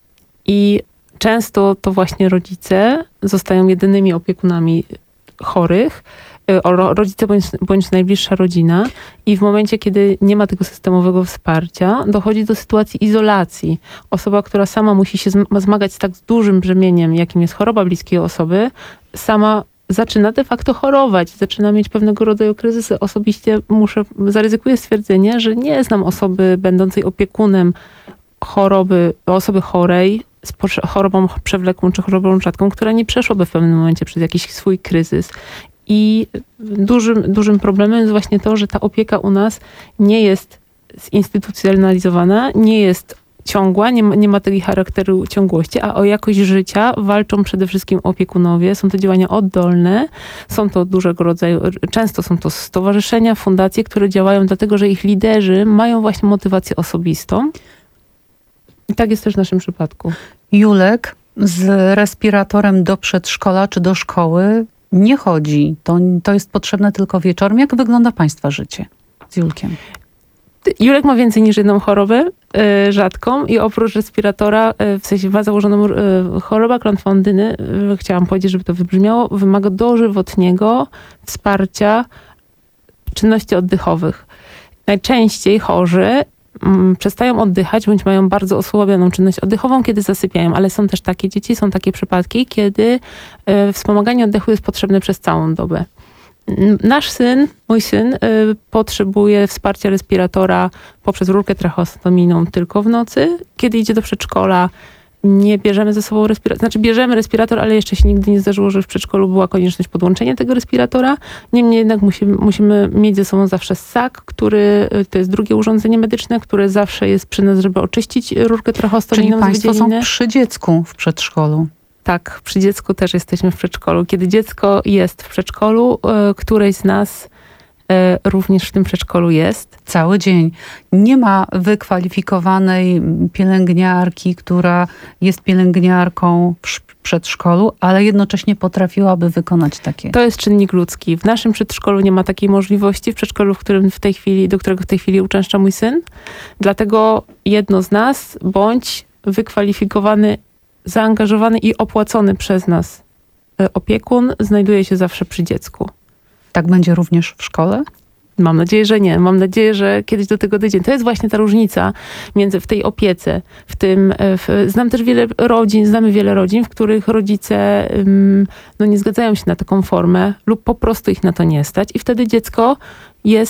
I często to właśnie rodzice zostają jedynymi opiekunami chorych, rodzice bądź, bądź najbliższa rodzina i w momencie, kiedy nie ma tego systemowego wsparcia, dochodzi do sytuacji izolacji. Osoba, która sama musi się zmagać z tak dużym brzemieniem, jakim jest choroba bliskiej osoby, sama zaczyna de facto chorować, zaczyna mieć pewnego rodzaju kryzysy. Osobiście muszę, zaryzykuję stwierdzenie, że nie znam osoby będącej opiekunem choroby, osoby chorej, z chorobą przewlekłą czy chorobą rzadką, która nie przeszłaby w pewnym momencie przez jakiś swój kryzys. I dużym, dużym problemem jest właśnie to, że ta opieka u nas nie jest zinstytucjonalizowana, nie jest ciągła, nie ma, nie ma tego charakteru ciągłości, a o jakość życia walczą przede wszystkim opiekunowie. Są to działania oddolne, są to dużego rodzaju, często są to stowarzyszenia, fundacje, które działają dlatego, że ich liderzy mają właśnie motywację osobistą. I tak jest też w naszym przypadku. Julek z respiratorem do przedszkola czy do szkoły nie chodzi. To, to jest potrzebne tylko wieczorem. Jak wygląda państwa życie z Julkiem? Julek ma więcej niż jedną chorobę y, rzadką i oprócz respiratora, y, w sensie ma założoną y, chorobę klątwondyny, y, chciałam powiedzieć, żeby to wybrzmiało, wymaga dożywotniego wsparcia czynności oddechowych. Najczęściej chorzy mm, przestają oddychać, bądź mają bardzo osłabioną czynność oddechową, kiedy zasypiają, ale są też takie dzieci, są takie przypadki, kiedy y, wspomaganie oddechu jest potrzebne przez całą dobę. Nasz syn, mój syn, y, potrzebuje wsparcia respiratora poprzez rurkę tracheostomiczną tylko w nocy. Kiedy idzie do przedszkola, nie bierzemy ze sobą respirator, znaczy bierzemy respirator, ale jeszcze się nigdy nie zdarzyło, że w przedszkolu była konieczność podłączenia tego respiratora. Niemniej jednak musimy, musimy mieć ze sobą zawsze ssak, który to jest drugie urządzenie medyczne, które zawsze jest przy nas, żeby oczyścić rurkę tracheostomiczną. Czyli państwo są przy dziecku w przedszkolu. Tak, przy dziecku też jesteśmy w przedszkolu. Kiedy dziecko jest w przedszkolu, y, któreś z nas y, również w tym przedszkolu jest. Cały dzień. Nie ma wykwalifikowanej pielęgniarki, która jest pielęgniarką w przedszkolu, ale jednocześnie potrafiłaby wykonać takie. To jest czynnik ludzki. W naszym przedszkolu nie ma takiej możliwości, w przedszkolu, w którym w tej chwili, do którego w tej chwili uczęszcza mój syn. Dlatego jedno z nas, bądź wykwalifikowany, zaangażowany i opłacony przez nas opiekun znajduje się zawsze przy dziecku. Tak będzie również w szkole? Mam nadzieję, że nie. Mam nadzieję, że kiedyś do tego dojdzie. To jest właśnie ta różnica między w tej opiece, w tym, w, znam też wiele rodzin, znamy wiele rodzin, w których rodzice um, no nie zgadzają się na taką formę lub po prostu ich na to nie stać i wtedy dziecko jest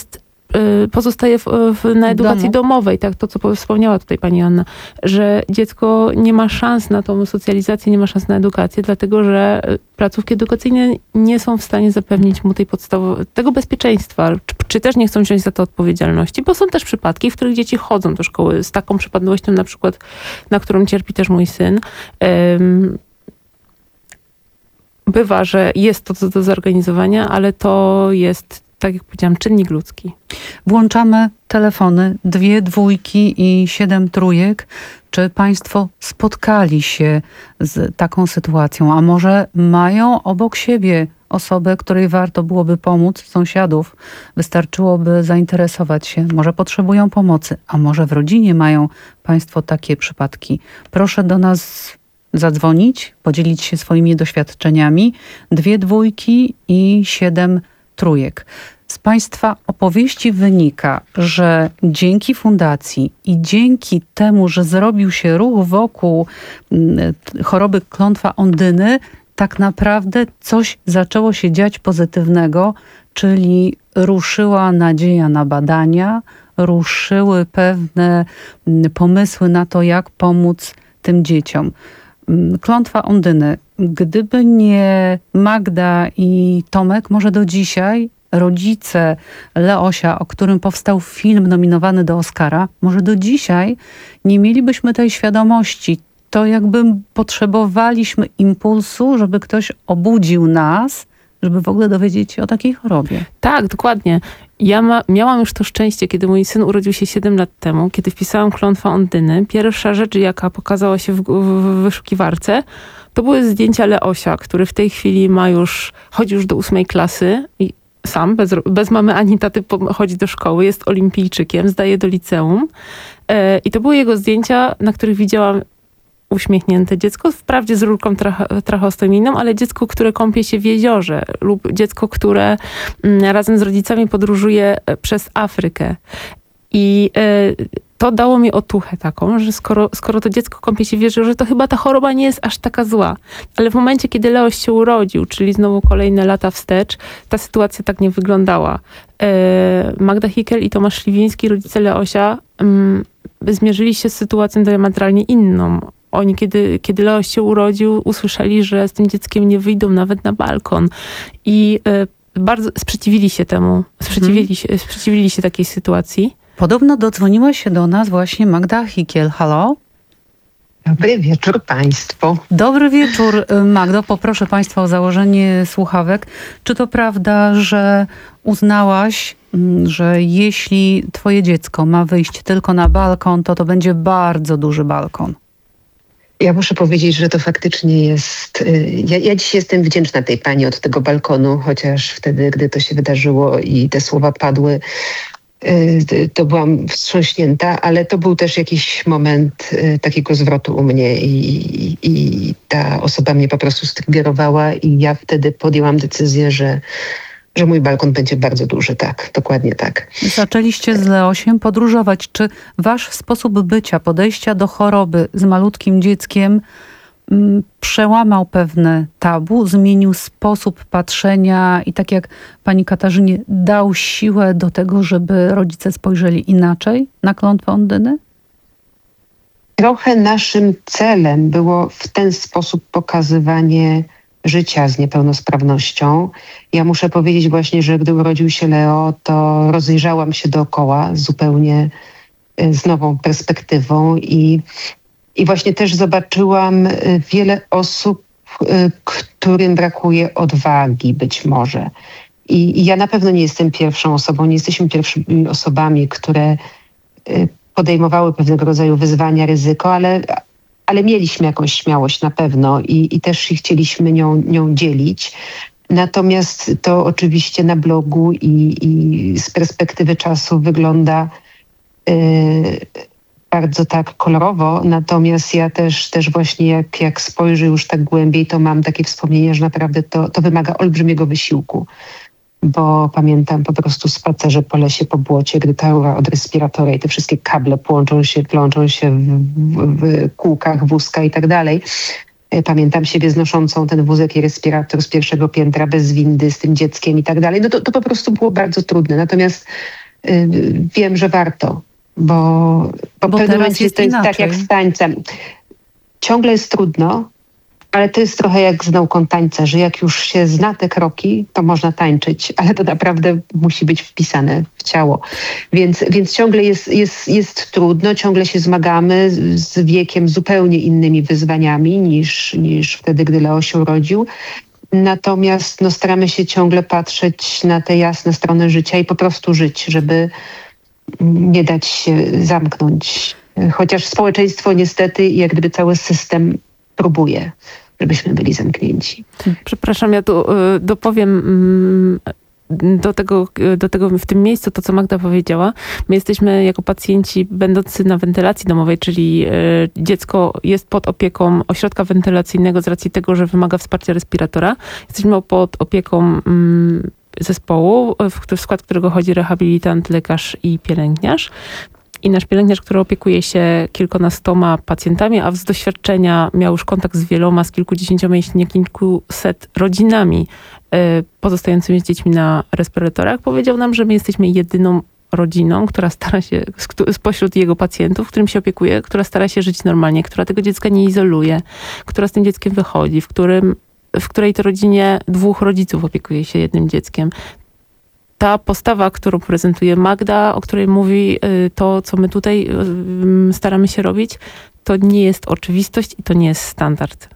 pozostaje w, w, na edukacji Domu. domowej, tak, to co wspomniała tutaj pani Anna, że dziecko nie ma szans na tą socjalizację, nie ma szans na edukację, dlatego że placówki edukacyjne nie są w stanie zapewnić mu tej podstawowej, tego bezpieczeństwa, czy, czy też nie chcą wziąć za to odpowiedzialności, bo są też przypadki, w których dzieci chodzą do szkoły z taką przypadłością, na przykład, na którą cierpi też mój syn. Um, bywa, że jest to do, do zorganizowania, ale to jest, tak jak powiedziałam, czynnik ludzki. Włączamy telefony, dwie dwójki i siedem trójek. Czy państwo spotkali się z taką sytuacją, a może mają obok siebie osobę, której warto byłoby pomóc, sąsiadów? Wystarczyłoby zainteresować się, może potrzebują pomocy, a może w rodzinie mają państwo takie przypadki. Proszę do nas zadzwonić, podzielić się swoimi doświadczeniami. Dwie dwójki i siedem trójek. Z państwa opowieści wynika, że dzięki fundacji i dzięki temu, że zrobił się ruch wokół choroby klątwa Ondyny, tak naprawdę coś zaczęło się dziać pozytywnego, czyli ruszyła nadzieja na badania, ruszyły pewne pomysły na to, jak pomóc tym dzieciom. Klątwa Ondyny. Gdyby nie Magda i Tomek, może do dzisiaj rodzice Leosia, o którym powstał film nominowany do Oscara, może do dzisiaj nie mielibyśmy tej świadomości. To jakby potrzebowaliśmy impulsu, żeby ktoś obudził nas, żeby w ogóle dowiedzieć się o takiej chorobie. Tak, dokładnie. Ja ma, miałam już to szczęście, kiedy mój syn urodził się siedem lat temu, kiedy wpisałam klątwa Ondyny. Pierwsza rzecz, jaka pokazała się w, w wyszukiwarce, to były zdjęcia Leosia, który w tej chwili ma już, chodzi już do ósmej klasy i sam, bez, bez mamy ani taty, chodzi do szkoły, jest olimpijczykiem, zdaje do liceum. E, I to były jego zdjęcia, na których widziałam uśmiechnięte dziecko, wprawdzie z rurką trach- tracheostomiczną, ale dziecko, które kąpie się w jeziorze lub dziecko, które mm, razem z rodzicami podróżuje przez Afrykę. I y, to dało mi otuchę taką, że skoro, skoro to dziecko kąpie się w jeziorze, to chyba ta choroba nie jest aż taka zła. Ale w momencie, kiedy Leoś się urodził, czyli znowu kolejne lata wstecz, ta sytuacja tak nie wyglądała. Y, Magda Hickel i Tomasz Śliwiński, rodzice Leosia, y, zmierzyli się z sytuacją diametralnie inną. Oni, kiedy, kiedy Leoś się urodził, usłyszeli, że z tym dzieckiem nie wyjdą nawet na balkon. I y, bardzo sprzeciwili się temu, sprzeciwili się, sprzeciwili się takiej sytuacji. Podobno dodzwoniła się do nas właśnie Magda Hickel. Halo? Dobry wieczór Państwu. Dobry wieczór, Magdo. Poproszę Państwa o założenie słuchawek. Czy to prawda, że uznałaś, że jeśli Twoje dziecko ma wyjść tylko na balkon, to to będzie bardzo duży balkon? Ja muszę powiedzieć, że to faktycznie jest... Ja, ja dziś jestem wdzięczna tej pani od tego balkonu, chociaż wtedy, gdy to się wydarzyło i te słowa padły, to byłam wstrząśnięta, ale to był też jakiś moment takiego zwrotu u mnie i, i, i ta osoba mnie po prostu striggerowała i ja wtedy podjęłam decyzję, że, że mój balkon będzie bardzo duży. Tak, dokładnie tak. Zaczęliście z Leosiem podróżować. Czy wasz sposób bycia, podejścia do choroby z malutkim dzieckiem m, przełamał pewne tabu, zmienił sposób patrzenia i tak jak pani Katarzynie, dał siłę do tego, żeby rodzice spojrzeli inaczej na klątwę Ondyny? Trochę naszym celem było w ten sposób pokazywanie życia z niepełnosprawnością. Ja muszę powiedzieć właśnie, że gdy urodził się Leo, to rozejrzałam się dookoła zupełnie z nową perspektywą i, i właśnie też zobaczyłam wiele osób, którym brakuje odwagi być może. I, i ja na pewno nie jestem pierwszą osobą, nie jesteśmy pierwszymi osobami, które podejmowały pewnego rodzaju wyzwania, ryzyko, ale ale mieliśmy jakąś śmiałość na pewno i, i też chcieliśmy nią, nią dzielić. Natomiast to oczywiście na blogu i, i z perspektywy czasu wygląda yy, bardzo tak kolorowo. Natomiast ja też, też właśnie jak, jak spojrzę już tak głębiej, to mam takie wspomnienia, że naprawdę to, to wymaga olbrzymiego wysiłku. Bo pamiętam po prostu spacerze po lesie, po błocie, gdy ta rura od respiratora i te wszystkie kable plączą się, plączą się w, w, w kółkach, wózka i tak dalej. Pamiętam siebie znoszącą ten wózek i respirator z pierwszego piętra bez windy, z tym dzieckiem i tak dalej. No to, to po prostu było bardzo trudne. Natomiast wiem, że warto, bo, bo, Bo w pewnym teraz momencie jest to jest tak inaczej. jak z tańcem. Ciągle jest trudno, ale to jest trochę jak z nauką tańca, że jak już się zna te kroki, to można tańczyć, ale to naprawdę musi być wpisane w ciało. Więc, więc ciągle jest, jest, jest trudno, ciągle się zmagamy z wiekiem zupełnie innymi wyzwaniami niż, niż wtedy, gdy Leo się urodził. Natomiast no, staramy się ciągle patrzeć na te jasne strony życia i po prostu żyć, żeby nie dać się zamknąć. Chociaż społeczeństwo niestety, jak gdyby cały system próbuje, żebyśmy byli zamknięci. Przepraszam, ja tu y, dopowiem y, do tego, y, do tego w tym miejscu to, co Magda powiedziała. My jesteśmy jako pacjenci będący na wentylacji domowej, czyli y, dziecko jest pod opieką ośrodka wentylacyjnego z racji tego, że wymaga wsparcia respiratora. Jesteśmy pod opieką y, zespołu, w, w skład którego chodzi rehabilitant, lekarz i pielęgniarz. I nasz pielęgniarz, który opiekuje się kilkunastoma pacjentami, a z doświadczenia miał już kontakt z wieloma, z kilkudziesięcioma, jeśli nie kilkuset rodzinami y, pozostającymi z dziećmi na respiratorach, powiedział nam, że my jesteśmy jedyną rodziną, która stara się, spośród jego pacjentów, którym się opiekuje, która stara się żyć normalnie, która tego dziecka nie izoluje, która z tym dzieckiem wychodzi, w którym, w której to rodzinie dwóch rodziców opiekuje się jednym dzieckiem. Ta postawa, którą prezentuje Magda, o której mówi to, co my tutaj staramy się robić, to nie jest oczywistość i to nie jest standard.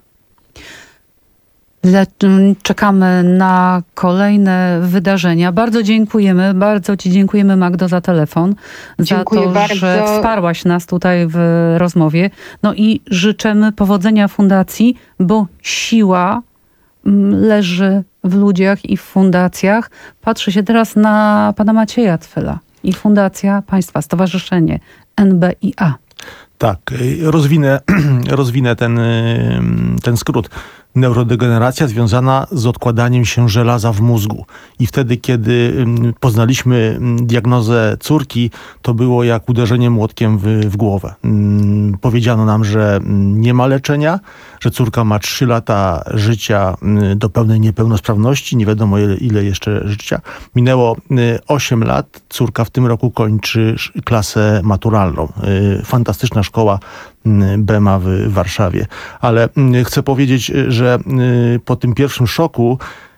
Czekamy na kolejne wydarzenia. Bardzo dziękujemy, bardzo Ci dziękujemy, Magdo, za telefon. Dziękuję za to, bardzo. że wsparłaś nas tutaj w rozmowie. No i życzymy powodzenia fundacji, bo siła leży w ludziach i w fundacjach. Patrzę się teraz na pana Macieja Twela i Fundacja Państwa, Stowarzyszenie N B I A. Tak, rozwinę, rozwinę ten, ten skrót. Neurodegeneracja związana z odkładaniem się żelaza w mózgu. I wtedy, kiedy poznaliśmy diagnozę córki, to było jak uderzenie młotkiem w, w głowę. Powiedziano nam, że nie ma leczenia, że córka ma trzy lata życia do pełnej niepełnosprawności, nie wiadomo ile, ile jeszcze życia. Minęło osiem lat, córka w tym roku kończy klasę maturalną. Fantastyczna szkoła B M A w Warszawie. Ale chcę powiedzieć, że po tym pierwszym szoku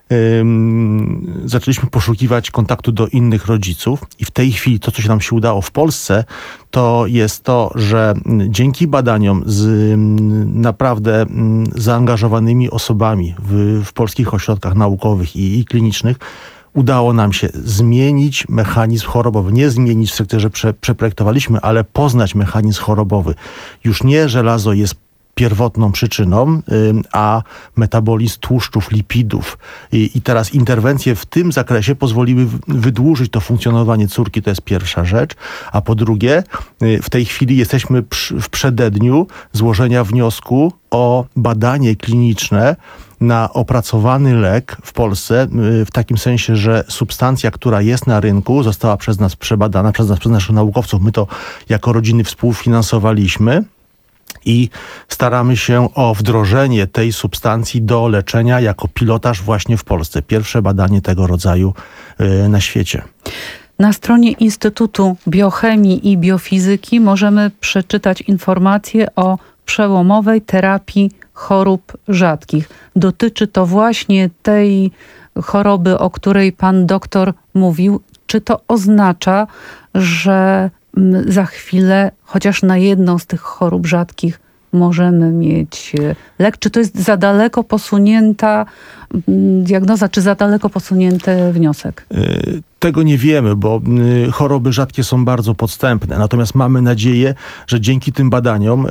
zaczęliśmy poszukiwać kontaktu do innych rodziców i w tej chwili to, co się nam się udało w Polsce, to jest to, że dzięki badaniom z naprawdę zaangażowanymi osobami w, w polskich ośrodkach naukowych i, i klinicznych udało nam się zmienić mechanizm chorobowy. Nie zmienić w sektorze prze, przeprojektowaliśmy, ale poznać mechanizm chorobowy. Już nie żelazo jest pierwotną przyczyną, a metabolizm tłuszczów, lipidów. I, I teraz interwencje w tym zakresie pozwoliły wydłużyć to funkcjonowanie córki, to jest pierwsza rzecz. A po drugie, w tej chwili jesteśmy przy, w przededniu złożenia wniosku o badanie kliniczne na opracowany lek w Polsce, w takim sensie, że substancja, która jest na rynku, została przez nas przebadana, przez nas, przez naszych naukowców. My to jako rodziny współfinansowaliśmy. I staramy się o wdrożenie tej substancji do leczenia jako pilotaż właśnie w Polsce. Pierwsze badanie tego rodzaju yy, na świecie. Na stronie Instytutu Biochemii i Biofizyki możemy przeczytać informacje o przełomowej terapii chorób rzadkich. Dotyczy to właśnie tej choroby, o której pan doktor mówił. Czy to oznacza, że za chwilę chociaż na jedną z tych chorób rzadkich możemy mieć lek? Czy to jest za daleko posunięta diagnoza, czy za daleko posunięty wniosek? Tego nie wiemy, bo choroby rzadkie są bardzo podstępne. Natomiast mamy nadzieję, że dzięki tym badaniom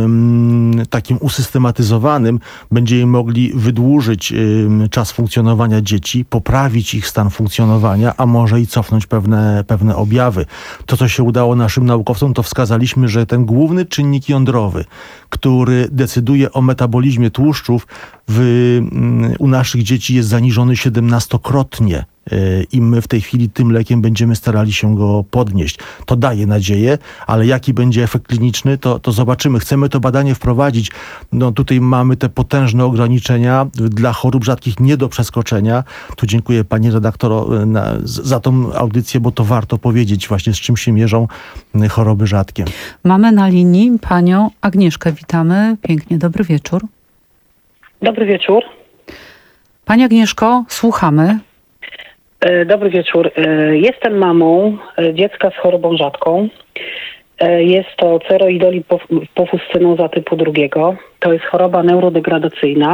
takim usystematyzowanym będziemy mogli wydłużyć czas funkcjonowania dzieci, poprawić ich stan funkcjonowania, a może i cofnąć pewne, pewne objawy. To, co się udało naszym naukowcom, to wskazaliśmy, że ten główny czynnik jądrowy, który decyduje o metabolizmie tłuszczów, w, u naszych dzieci jest zaniżony siedemnastokrotnie. i my w tej chwili tym lekiem będziemy starali się go podnieść. To daje nadzieję, ale jaki będzie efekt kliniczny, to, to zobaczymy. Chcemy to badanie wprowadzić. No tutaj mamy te potężne ograniczenia dla chorób rzadkich nie do przeskoczenia. Tu dziękuję pani redaktor na, za tą audycję, bo to warto powiedzieć właśnie, z czym się mierzą choroby rzadkie. Mamy na linii panią Agnieszkę. Witamy. Pięknie. Dobry wieczór. Dobry wieczór. Pani Agnieszko, słuchamy. Dobry wieczór. Jestem mamą dziecka z chorobą rzadką. Jest to ceroidolipofuscynoza typu drugiego. To jest choroba neurodegradacyjna,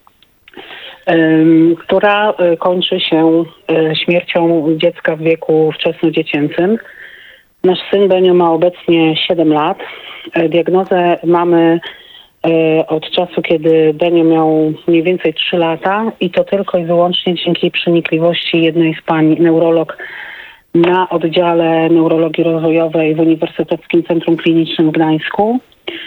która kończy się śmiercią dziecka w wieku wczesnodziecięcym. Nasz syn Benio ma obecnie siedem lat. Diagnozę mamy od czasu, kiedy Benio miał mniej więcej trzy lata i to tylko i wyłącznie dzięki przenikliwości jednej z pań neurolog na oddziale neurologii rozwojowej w Uniwersyteckim Centrum Klinicznym w Gdańsku.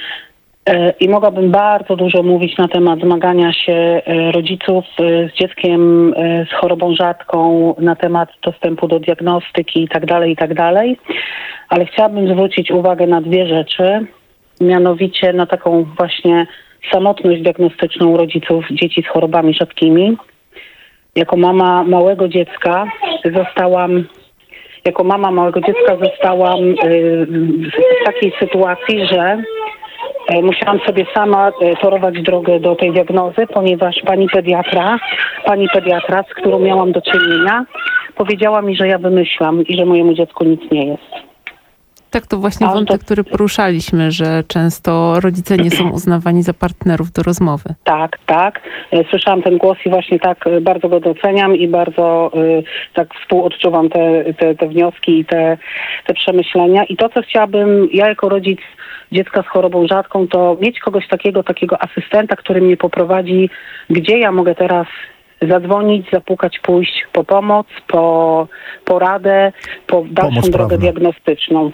I mogłabym bardzo dużo mówić na temat zmagania się rodziców z dzieckiem z chorobą rzadką, na temat dostępu do diagnostyki itd., itd., ale chciałabym zwrócić uwagę na dwie rzeczy, mianowicie na taką właśnie samotność diagnostyczną rodziców dzieci z chorobami rzadkimi. Jako mama małego dziecka zostałam Jako mama małego dziecka zostałam w takiej sytuacji, że musiałam sobie sama torować drogę do tej diagnozy, ponieważ pani pediatra, pani pediatra, z którą miałam do czynienia, powiedziała mi, że ja wymyślam i że mojemu dziecku nic nie jest. Tak, to właśnie wątek, który poruszaliśmy, że często rodzice nie są uznawani za partnerów do rozmowy. Tak, tak. Słyszałam ten głos i właśnie tak bardzo go doceniam i bardzo tak współodczuwam te, te, te wnioski i te, te przemyślenia. I to, co chciałabym ja jako rodzic dziecka z chorobą rzadką, to mieć kogoś takiego, takiego asystenta, który mnie poprowadzi, gdzie ja mogę teraz zadzwonić, zapukać, pójść po pomoc, po poradę, po dalszą Pomoc drogę prawna. diagnostyczną.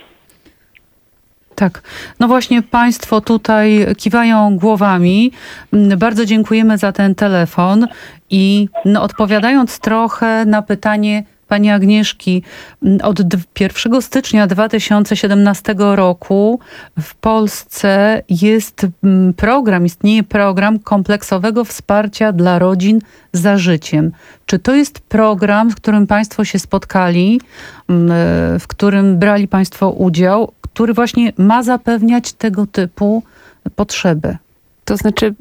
Tak. No właśnie państwo tutaj kiwają głowami. Bardzo dziękujemy za ten telefon i no, odpowiadając trochę na pytanie pani Agnieszki, od pierwszego stycznia dwa tysiące siedemnastego roku w Polsce jest program, istnieje program kompleksowego wsparcia dla rodzin za życiem. Czy to jest program, w którym państwo się spotkali, w którym brali państwo udział, który właśnie ma zapewniać tego typu potrzeby? To znaczy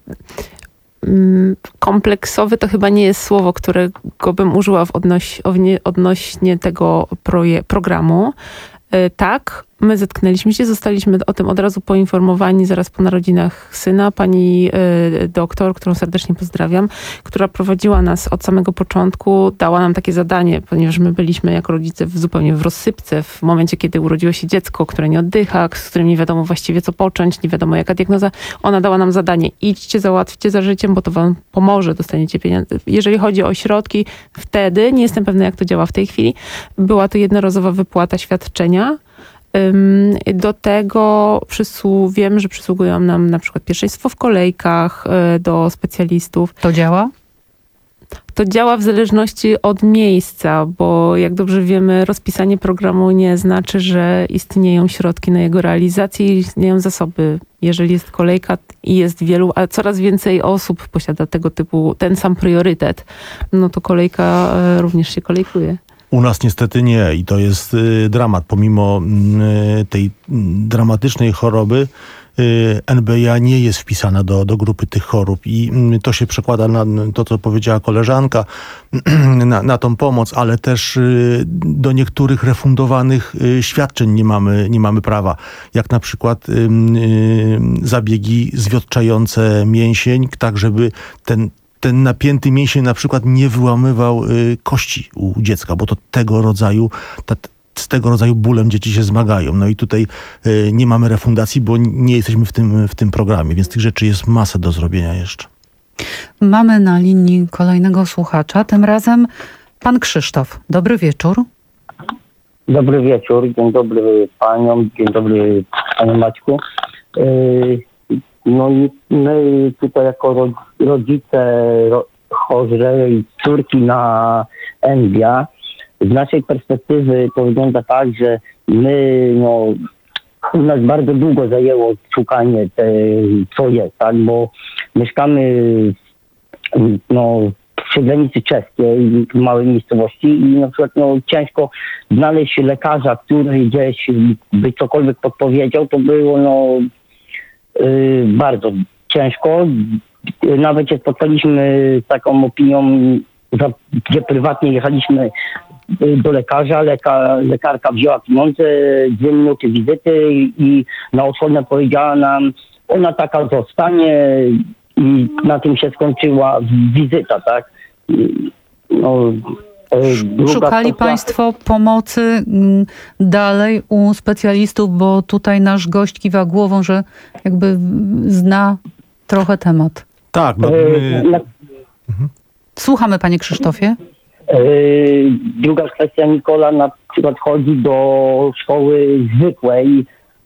kompleksowy to chyba nie jest słowo, którego bym użyła w odnoś, odnośnie tego proje, programu. Tak, my zetknęliśmy się, zostaliśmy o tym od razu poinformowani zaraz po narodzinach syna. Pani y, doktor, którą serdecznie pozdrawiam, która prowadziła nas od samego początku, dała nam takie zadanie, ponieważ my byliśmy jako rodzice w, zupełnie w rozsypce w momencie, kiedy urodziło się dziecko, które nie oddycha, z którym nie wiadomo właściwie co począć, nie wiadomo jaka diagnoza. Ona dała nam zadanie, idźcie, załatwcie za życiem, bo to wam pomoże, dostaniecie pieniądze. Jeżeli chodzi o środki, wtedy, nie jestem pewna jak to działa w tej chwili, była to jednorazowa wypłata świadczenia. Do tego przysłu- wiem, że przysługują nam na przykład pierwszeństwo w kolejkach do specjalistów. To działa? To działa w zależności od miejsca, bo jak dobrze wiemy, rozpisanie programu nie znaczy, że istnieją środki na jego realizację i istnieją zasoby. Jeżeli jest kolejka i jest wielu, a coraz więcej osób posiada tego typu, ten sam priorytet, no to kolejka również się kolejkuje. U nas niestety nie i to jest y, dramat. Pomimo y, tej y, dramatycznej choroby y, N B A nie jest wpisana do, do grupy tych chorób i y, to się przekłada na to, co powiedziała koleżanka, na, na tą pomoc, ale też y, do niektórych refundowanych y, świadczeń nie mamy, nie mamy prawa. Jak na przykład y, y, zabiegi zwiotczające mięsień, tak żeby ten ten napięty mięsień na przykład nie wyłamywał y, kości u dziecka, bo to tego rodzaju, ta, z tego rodzaju bólem dzieci się zmagają. No i tutaj y, nie mamy refundacji, bo nie jesteśmy w tym, w tym programie, więc tych rzeczy jest masę do zrobienia jeszcze. Mamy na linii kolejnego słuchacza, tym razem pan Krzysztof. Dobry wieczór. Dobry wieczór, dzień dobry paniom, dzień dobry panie Maćku. Yy... No i my tutaj jako rodzice chorej córki na N B A z naszej perspektywy to wygląda tak, że my, no, u nas bardzo długo zajęło szukanie, te, co jest, tak, bo mieszkamy no, przy granicy czeskiej, w małej miejscowości i na przykład no, ciężko znaleźć lekarza, który gdzieś by cokolwiek podpowiedział, to było no, yy, bardzo ciężko. Nawet się spotkaliśmy z taką opinią, za, gdzie prywatnie jechaliśmy do lekarza, Leka, lekarka wzięła pieniądze, dwie minuty wizyty i na odchodne powiedziała nam, ona taka zostanie i na tym się skończyła wizyta, tak? No, Szukali kwestia... Państwo pomocy m, dalej u specjalistów, bo tutaj nasz gość kiwa głową, że jakby zna trochę temat. Tak. No, my... Słuchamy, panie Krzysztofie. Druga kwestia, Nikola na przykład chodzi do szkoły zwykłej,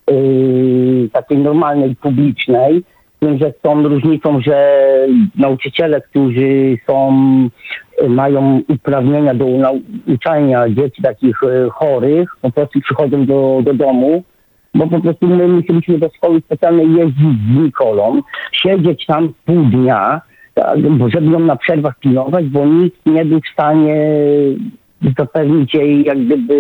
takiej normalnej, publicznej, z tym, że z tą różnicą, że nauczyciele, którzy są, mają uprawnienia do nauczania dzieci takich chorych, po prostu przychodzą do, do domu, bo po prostu my musieliśmy do szkoły specjalnej jeździć z Nikolą, siedzieć tam pół dnia, tak, żeby ją na przerwach pilnować, bo nikt nie był w stanie zapewnić jej jak gdyby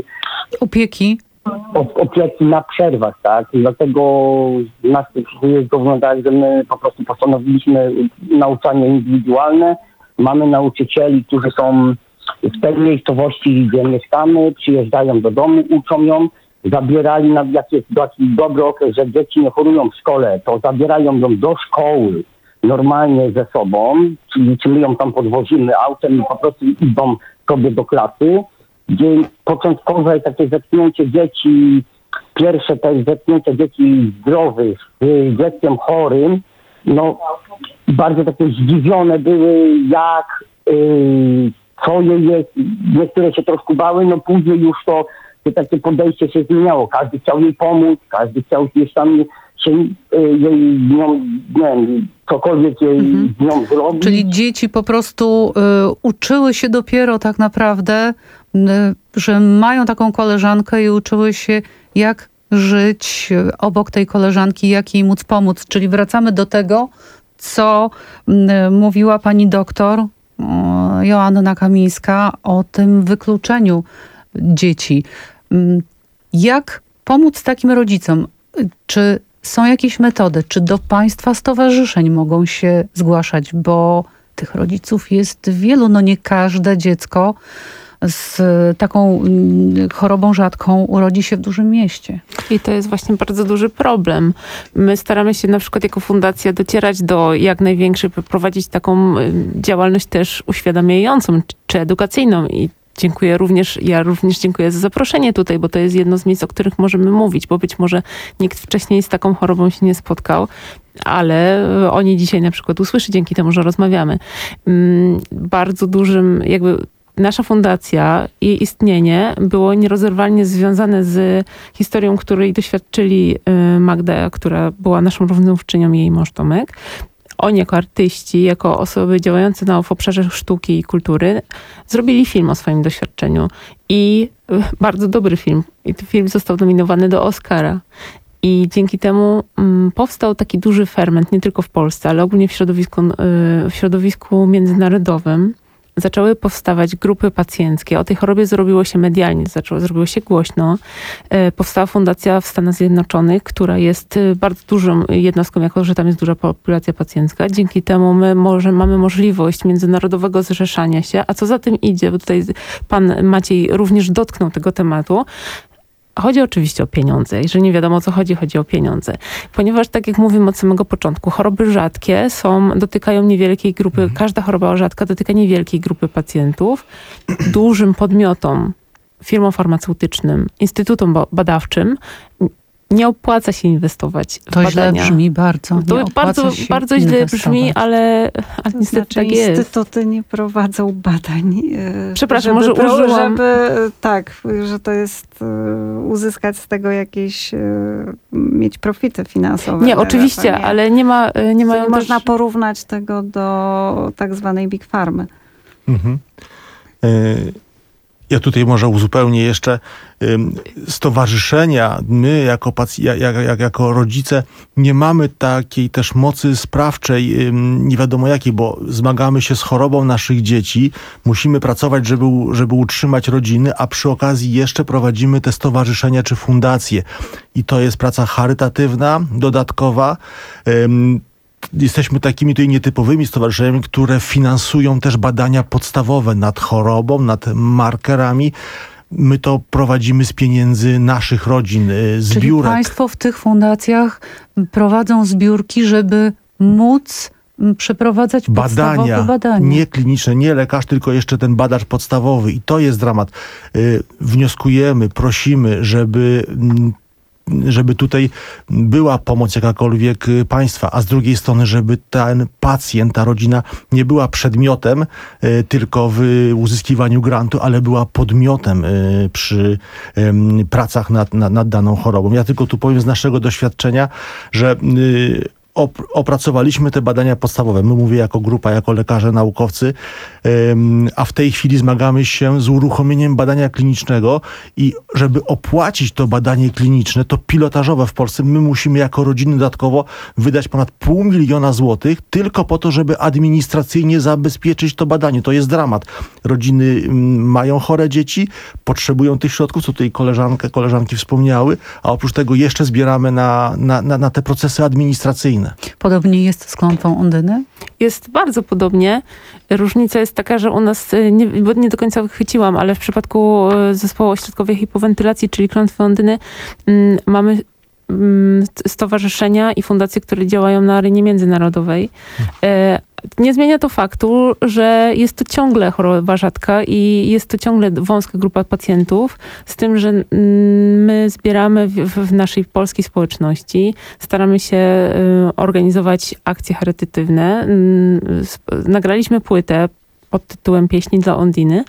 opieki. opieki na przerwach, tak? I dlatego nas jest to wygląda tak, że my po prostu postanowiliśmy nauczanie indywidualne. Mamy nauczycieli, którzy są w tej miejscowości, gdzie mieszkamy, przyjeżdżają do domu, uczą ją, zabierali nam, jak jest taki dobry okres, że dzieci nie chorują w szkole, to zabierają ją do szkoły normalnie ze sobą, czyli czy my ją tam podwozimy autem i po prostu idą sobie do klasy, gdzie początkowe takie zetknięcie dzieci, pierwsze te zetknięcie dzieci zdrowych z dzieckiem chorym, no bardzo takie zdziwione były, jak, yy, co jej jest, niektóre się troszkę bały, no później już to, to takie podejście się zmieniało, każdy chciał jej pomóc, każdy chciał gdzieś tam się yy, jej z nią, nie wiem, cokolwiek jej mhm. z nią zrobić. Czyli dzieci po prostu y, uczyły się dopiero tak naprawdę, y, że mają taką koleżankę i uczyły się, jak żyć obok tej koleżanki, jak jej móc pomóc. Czyli wracamy do tego, co y, mówiła pani doktor y, Joanna Kamińska o tym wykluczeniu dzieci. Y, jak pomóc takim rodzicom? Czy są jakieś metody? Czy do państwa stowarzyszeń mogą się zgłaszać? Bo tych rodziców jest wielu. No nie każde dziecko z taką chorobą rzadką urodzi się w dużym mieście. I to jest właśnie bardzo duży problem. My staramy się na przykład jako fundacja docierać do jak największej, prowadzić taką działalność też uświadamiającą czy edukacyjną i dziękuję również, ja również dziękuję za zaproszenie tutaj, bo to jest jedno z miejsc, o których możemy mówić, bo być może nikt wcześniej z taką chorobą się nie spotkał, ale o niej dzisiaj na przykład usłyszy dzięki temu, że rozmawiamy. Bardzo dużym jakby nasza fundacja, jej istnienie było nierozerwalnie związane z historią, której doświadczyli Magda, która była naszą równoówczynią, jej mąż Tomek. Oni jako artyści, jako osoby działające na w obszarze sztuki i kultury zrobili film o swoim doświadczeniu i bardzo dobry film. I ten film został nominowany do Oscara. I dzięki temu um, powstał taki duży ferment, nie tylko w Polsce, ale ogólnie w środowisku, yy, w środowisku międzynarodowym. Zaczęły powstawać grupy pacjenckie. O tej chorobie zrobiło się medialnie, zaczęło, zrobiło się głośno. E, powstała fundacja w Stanach Zjednoczonych, która jest bardzo dużą jednostką, jako że tam jest duża populacja pacjencka. Dzięki temu my może, mamy możliwość międzynarodowego zrzeszania się. A co za tym idzie, bo tutaj pan Maciej również dotknął tego tematu, chodzi oczywiście o pieniądze. Jeżeli nie wiadomo o co chodzi, chodzi o pieniądze. Ponieważ tak jak mówimy od samego początku, choroby rzadkie są, dotykają niewielkiej grupy, mhm. każda choroba rzadka dotyka niewielkiej grupy pacjentów. Dużym podmiotom, firmom farmaceutycznym, instytutom badawczym nie opłaca się inwestować w to badania. To źle brzmi bardzo. Nie to bardzo, bardzo źle brzmi, ale, ale to niestety znaczy, tak jest. Instytuty nie prowadzą badań. Przepraszam, żeby, może użyłam... Żeby, tak, że to jest uzyskać z tego jakieś, mieć profity finansowe. Nie, oczywiście, nie. ale nie ma... Nie mają nie też... można porównać tego do tak zwanej Big Pharmy. Mhm. Y Ja tutaj może uzupełnię jeszcze ym, stowarzyszenia. My jako, pac- jak, jak, jako rodzice nie mamy takiej też mocy sprawczej, ym, nie wiadomo jakiej, bo zmagamy się z chorobą naszych dzieci. Musimy pracować, żeby, żeby utrzymać rodziny, a przy okazji jeszcze prowadzimy te stowarzyszenia czy fundacje. I to jest praca charytatywna, dodatkowa. Ym, Jesteśmy takimi tutaj nietypowymi stowarzyszeniami, które finansują też badania podstawowe nad chorobą, nad markerami. My to prowadzimy z pieniędzy naszych rodzin, zbiórek. Czyli państwo w tych fundacjach prowadzą zbiórki, żeby móc przeprowadzać badania, podstawowe badania. Nie kliniczne, nie lekarz, tylko jeszcze ten badacz podstawowy. I to jest dramat. Wnioskujemy, prosimy, żeby... żeby tutaj była pomoc jakakolwiek państwa, a z drugiej strony, żeby ten pacjent, ta rodzina nie była przedmiotem y, tylko w uzyskiwaniu grantu, ale była podmiotem y, przy y, pracach nad, nad, nad daną chorobą. Ja tylko tu powiem z naszego doświadczenia, że y, Op- opracowaliśmy te badania podstawowe. My mówię jako grupa, jako lekarze, naukowcy, ym, a w tej chwili zmagamy się z uruchomieniem badania klinicznego i żeby opłacić to badanie kliniczne, to pilotażowe w Polsce, my musimy jako rodziny dodatkowo wydać ponad pół miliona złotych tylko po to, żeby administracyjnie zabezpieczyć to badanie. To jest dramat. Rodziny ym, mają chore dzieci, potrzebują tych środków, co tutaj koleżanka, koleżanki wspomniały, a oprócz tego jeszcze zbieramy na, na, na, na te procesy administracyjne. Podobnie jest z klątwą Ondyny? Jest bardzo podobnie. Różnica jest taka, że u nas, nie, bo nie do końca wychwyciłam, ale w przypadku zespołu ośrodkowej hipowentylacji, czyli klątwy Ondyny, mm, mamy mm, stowarzyszenia i fundacje, które działają na arenie międzynarodowej. E, Nie zmienia to faktu, że jest to ciągle choroba rzadka i jest to ciągle wąska grupa pacjentów, z tym, że my zbieramy w, w naszej polskiej społeczności, staramy się organizować akcje charytatywne. Nagraliśmy płytę pod tytułem Pieśni dla Ondyny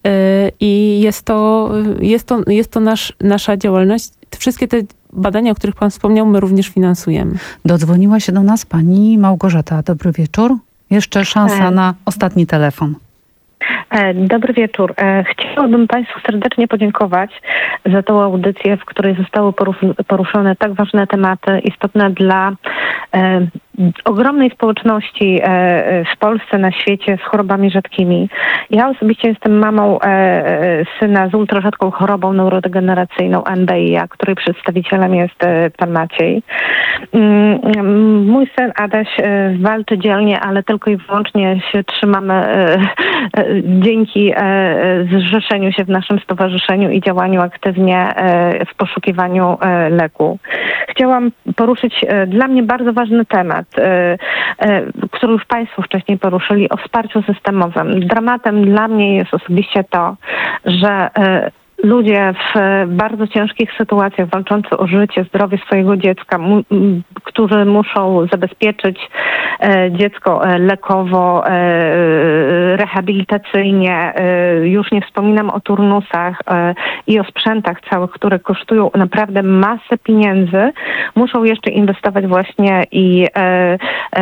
i jest to, jest to, jest to nasz, nasza działalność. Wszystkie te badania, o których pan wspomniał, my również finansujemy. Dodzwoniła się do nas pani Małgorzata. Dobry wieczór. Jeszcze szansa na ostatni telefon. Dobry wieczór. Chciałabym Państwu serdecznie podziękować za tą audycję, w której zostały poruszone tak ważne tematy istotne dla e, ogromnej społeczności e, w Polsce, na świecie z chorobami rzadkimi. Ja osobiście jestem mamą e, syna z ultrarzadką chorobą neurodegeneracyjną N B I A, której przedstawicielem jest e, pan Maciej. Mm, mój syn Adaś e, walczy dzielnie, ale tylko i wyłącznie się trzymamy e, e, dzięki e, zrzeszeniu się w naszym stowarzyszeniu i działaniu aktywnie e, w poszukiwaniu e, leku. Chciałam poruszyć e, dla mnie bardzo ważny temat, e, e, który już Państwo wcześniej poruszyli, o wsparciu systemowym. Dramatem dla mnie jest osobiście to, że e, ludzie w bardzo ciężkich sytuacjach, walczący o życie, zdrowie swojego dziecka, mu, m, którzy muszą zabezpieczyć e, dziecko e, lekowo, e, rehabilitacyjnie, e, już nie wspominam o turnusach e, i o sprzętach całych, które kosztują naprawdę masę pieniędzy, muszą jeszcze inwestować właśnie i e, e,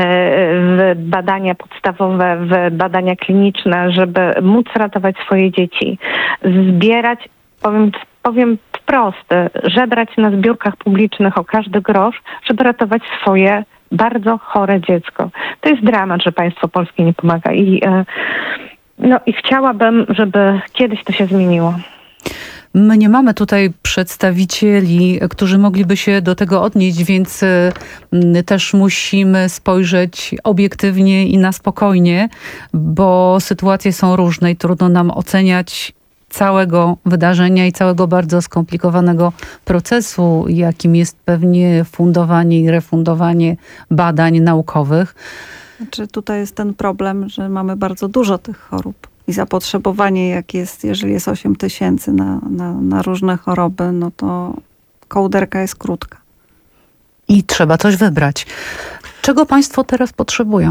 w badania podstawowe, w badania kliniczne, żeby móc ratować swoje dzieci, zbierać. Powiem, powiem wprost, żebrać na zbiórkach publicznych o każdy grosz, żeby ratować swoje bardzo chore dziecko. To jest dramat, że państwo polskie nie pomaga i, no, i chciałabym, żeby kiedyś to się zmieniło. My nie mamy tutaj przedstawicieli, którzy mogliby się do tego odnieść, więc też musimy spojrzeć obiektywnie i na spokojnie, bo sytuacje są różne i trudno nam oceniać całego wydarzenia i całego bardzo skomplikowanego procesu, jakim jest pewnie fundowanie i refundowanie badań naukowych. Znaczy tutaj jest ten problem, że mamy bardzo dużo tych chorób i zapotrzebowanie, jak jest, jeżeli jest osiem tysięcy na, na, na różne choroby, no to kołderka jest krótka. I trzeba coś wybrać. Czego państwo teraz potrzebują?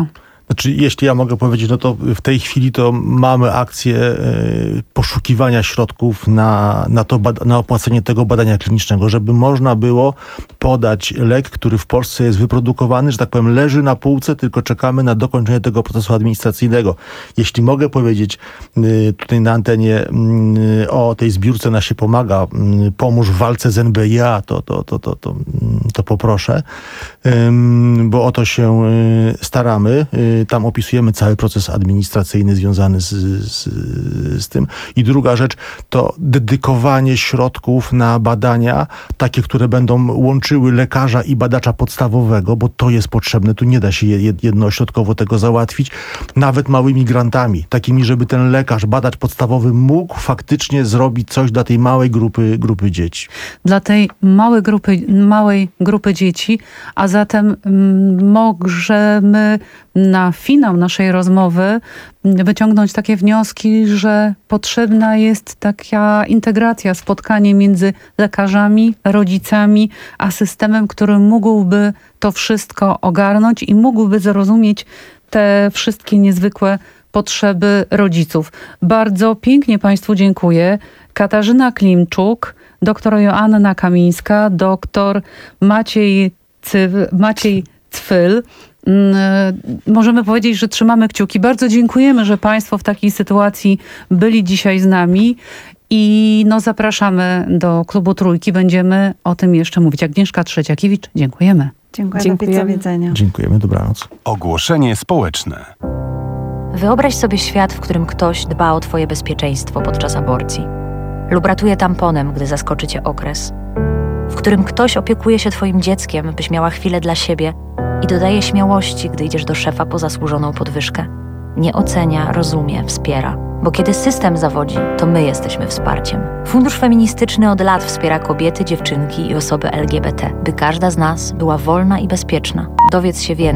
Znaczy, jeśli ja mogę powiedzieć, no to w tej chwili to mamy akcję e, poszukiwania środków na, na, to, bad- na opłacenie tego badania klinicznego, żeby można było podać lek, który w Polsce jest wyprodukowany, że tak powiem, leży na półce, tylko czekamy na dokończenie tego procesu administracyjnego. Jeśli mogę powiedzieć e, tutaj na antenie e, o tej zbiórce Na się pomaga, e, pomóż w walce z N B I A, to, to, to, to, to, to poproszę, e, bo o to się e, staramy. E, Tam opisujemy cały proces administracyjny związany z, z, z tym. I druga rzecz to dedykowanie środków na badania, takie, które będą łączyły lekarza i badacza podstawowego, bo to jest potrzebne. Tu nie da się jednoośrodkowo tego załatwić. Nawet małymi grantami, takimi, żeby ten lekarz, badacz podstawowy mógł faktycznie zrobić coś dla tej małej grupy, grupy dzieci. Dla tej małej grupy, małej grupy dzieci, a zatem mm, możemy na finał naszej rozmowy wyciągnąć takie wnioski, że potrzebna jest taka integracja, spotkanie między lekarzami, rodzicami, a systemem, który mógłby to wszystko ogarnąć i mógłby zrozumieć te wszystkie niezwykłe potrzeby rodziców. Bardzo pięknie Państwu dziękuję. Katarzyna Klimczuk, doktor Joanna Kamińska, doktor Maciej, Cy- Maciej Cwyl. Możemy powiedzieć, że trzymamy kciuki. Bardzo dziękujemy, że Państwo w takiej sytuacji byli dzisiaj z nami i no zapraszamy do Klubu Trójki. Będziemy o tym jeszcze mówić. Agnieszka Trzeciakiewicz, dziękujemy. Dziękuję, Dziękujemy. do widzenia. Dziękujemy, dobranoc. Ogłoszenie społeczne. Wyobraź sobie świat, w którym ktoś dba o twoje bezpieczeństwo podczas aborcji lub ratuje tamponem, gdy zaskoczy cię okres, w którym ktoś opiekuje się twoim dzieckiem, byś miała chwilę dla siebie i dodaje śmiałości, gdy idziesz do szefa po zasłużoną podwyżkę. Nie ocenia, rozumie, wspiera. Bo kiedy system zawodzi, to my jesteśmy wsparciem. Fundusz Feministyczny od lat wspiera kobiety, dziewczynki i osoby L G B T, by każda z nas była wolna i bezpieczna. Dowiedz się więcej.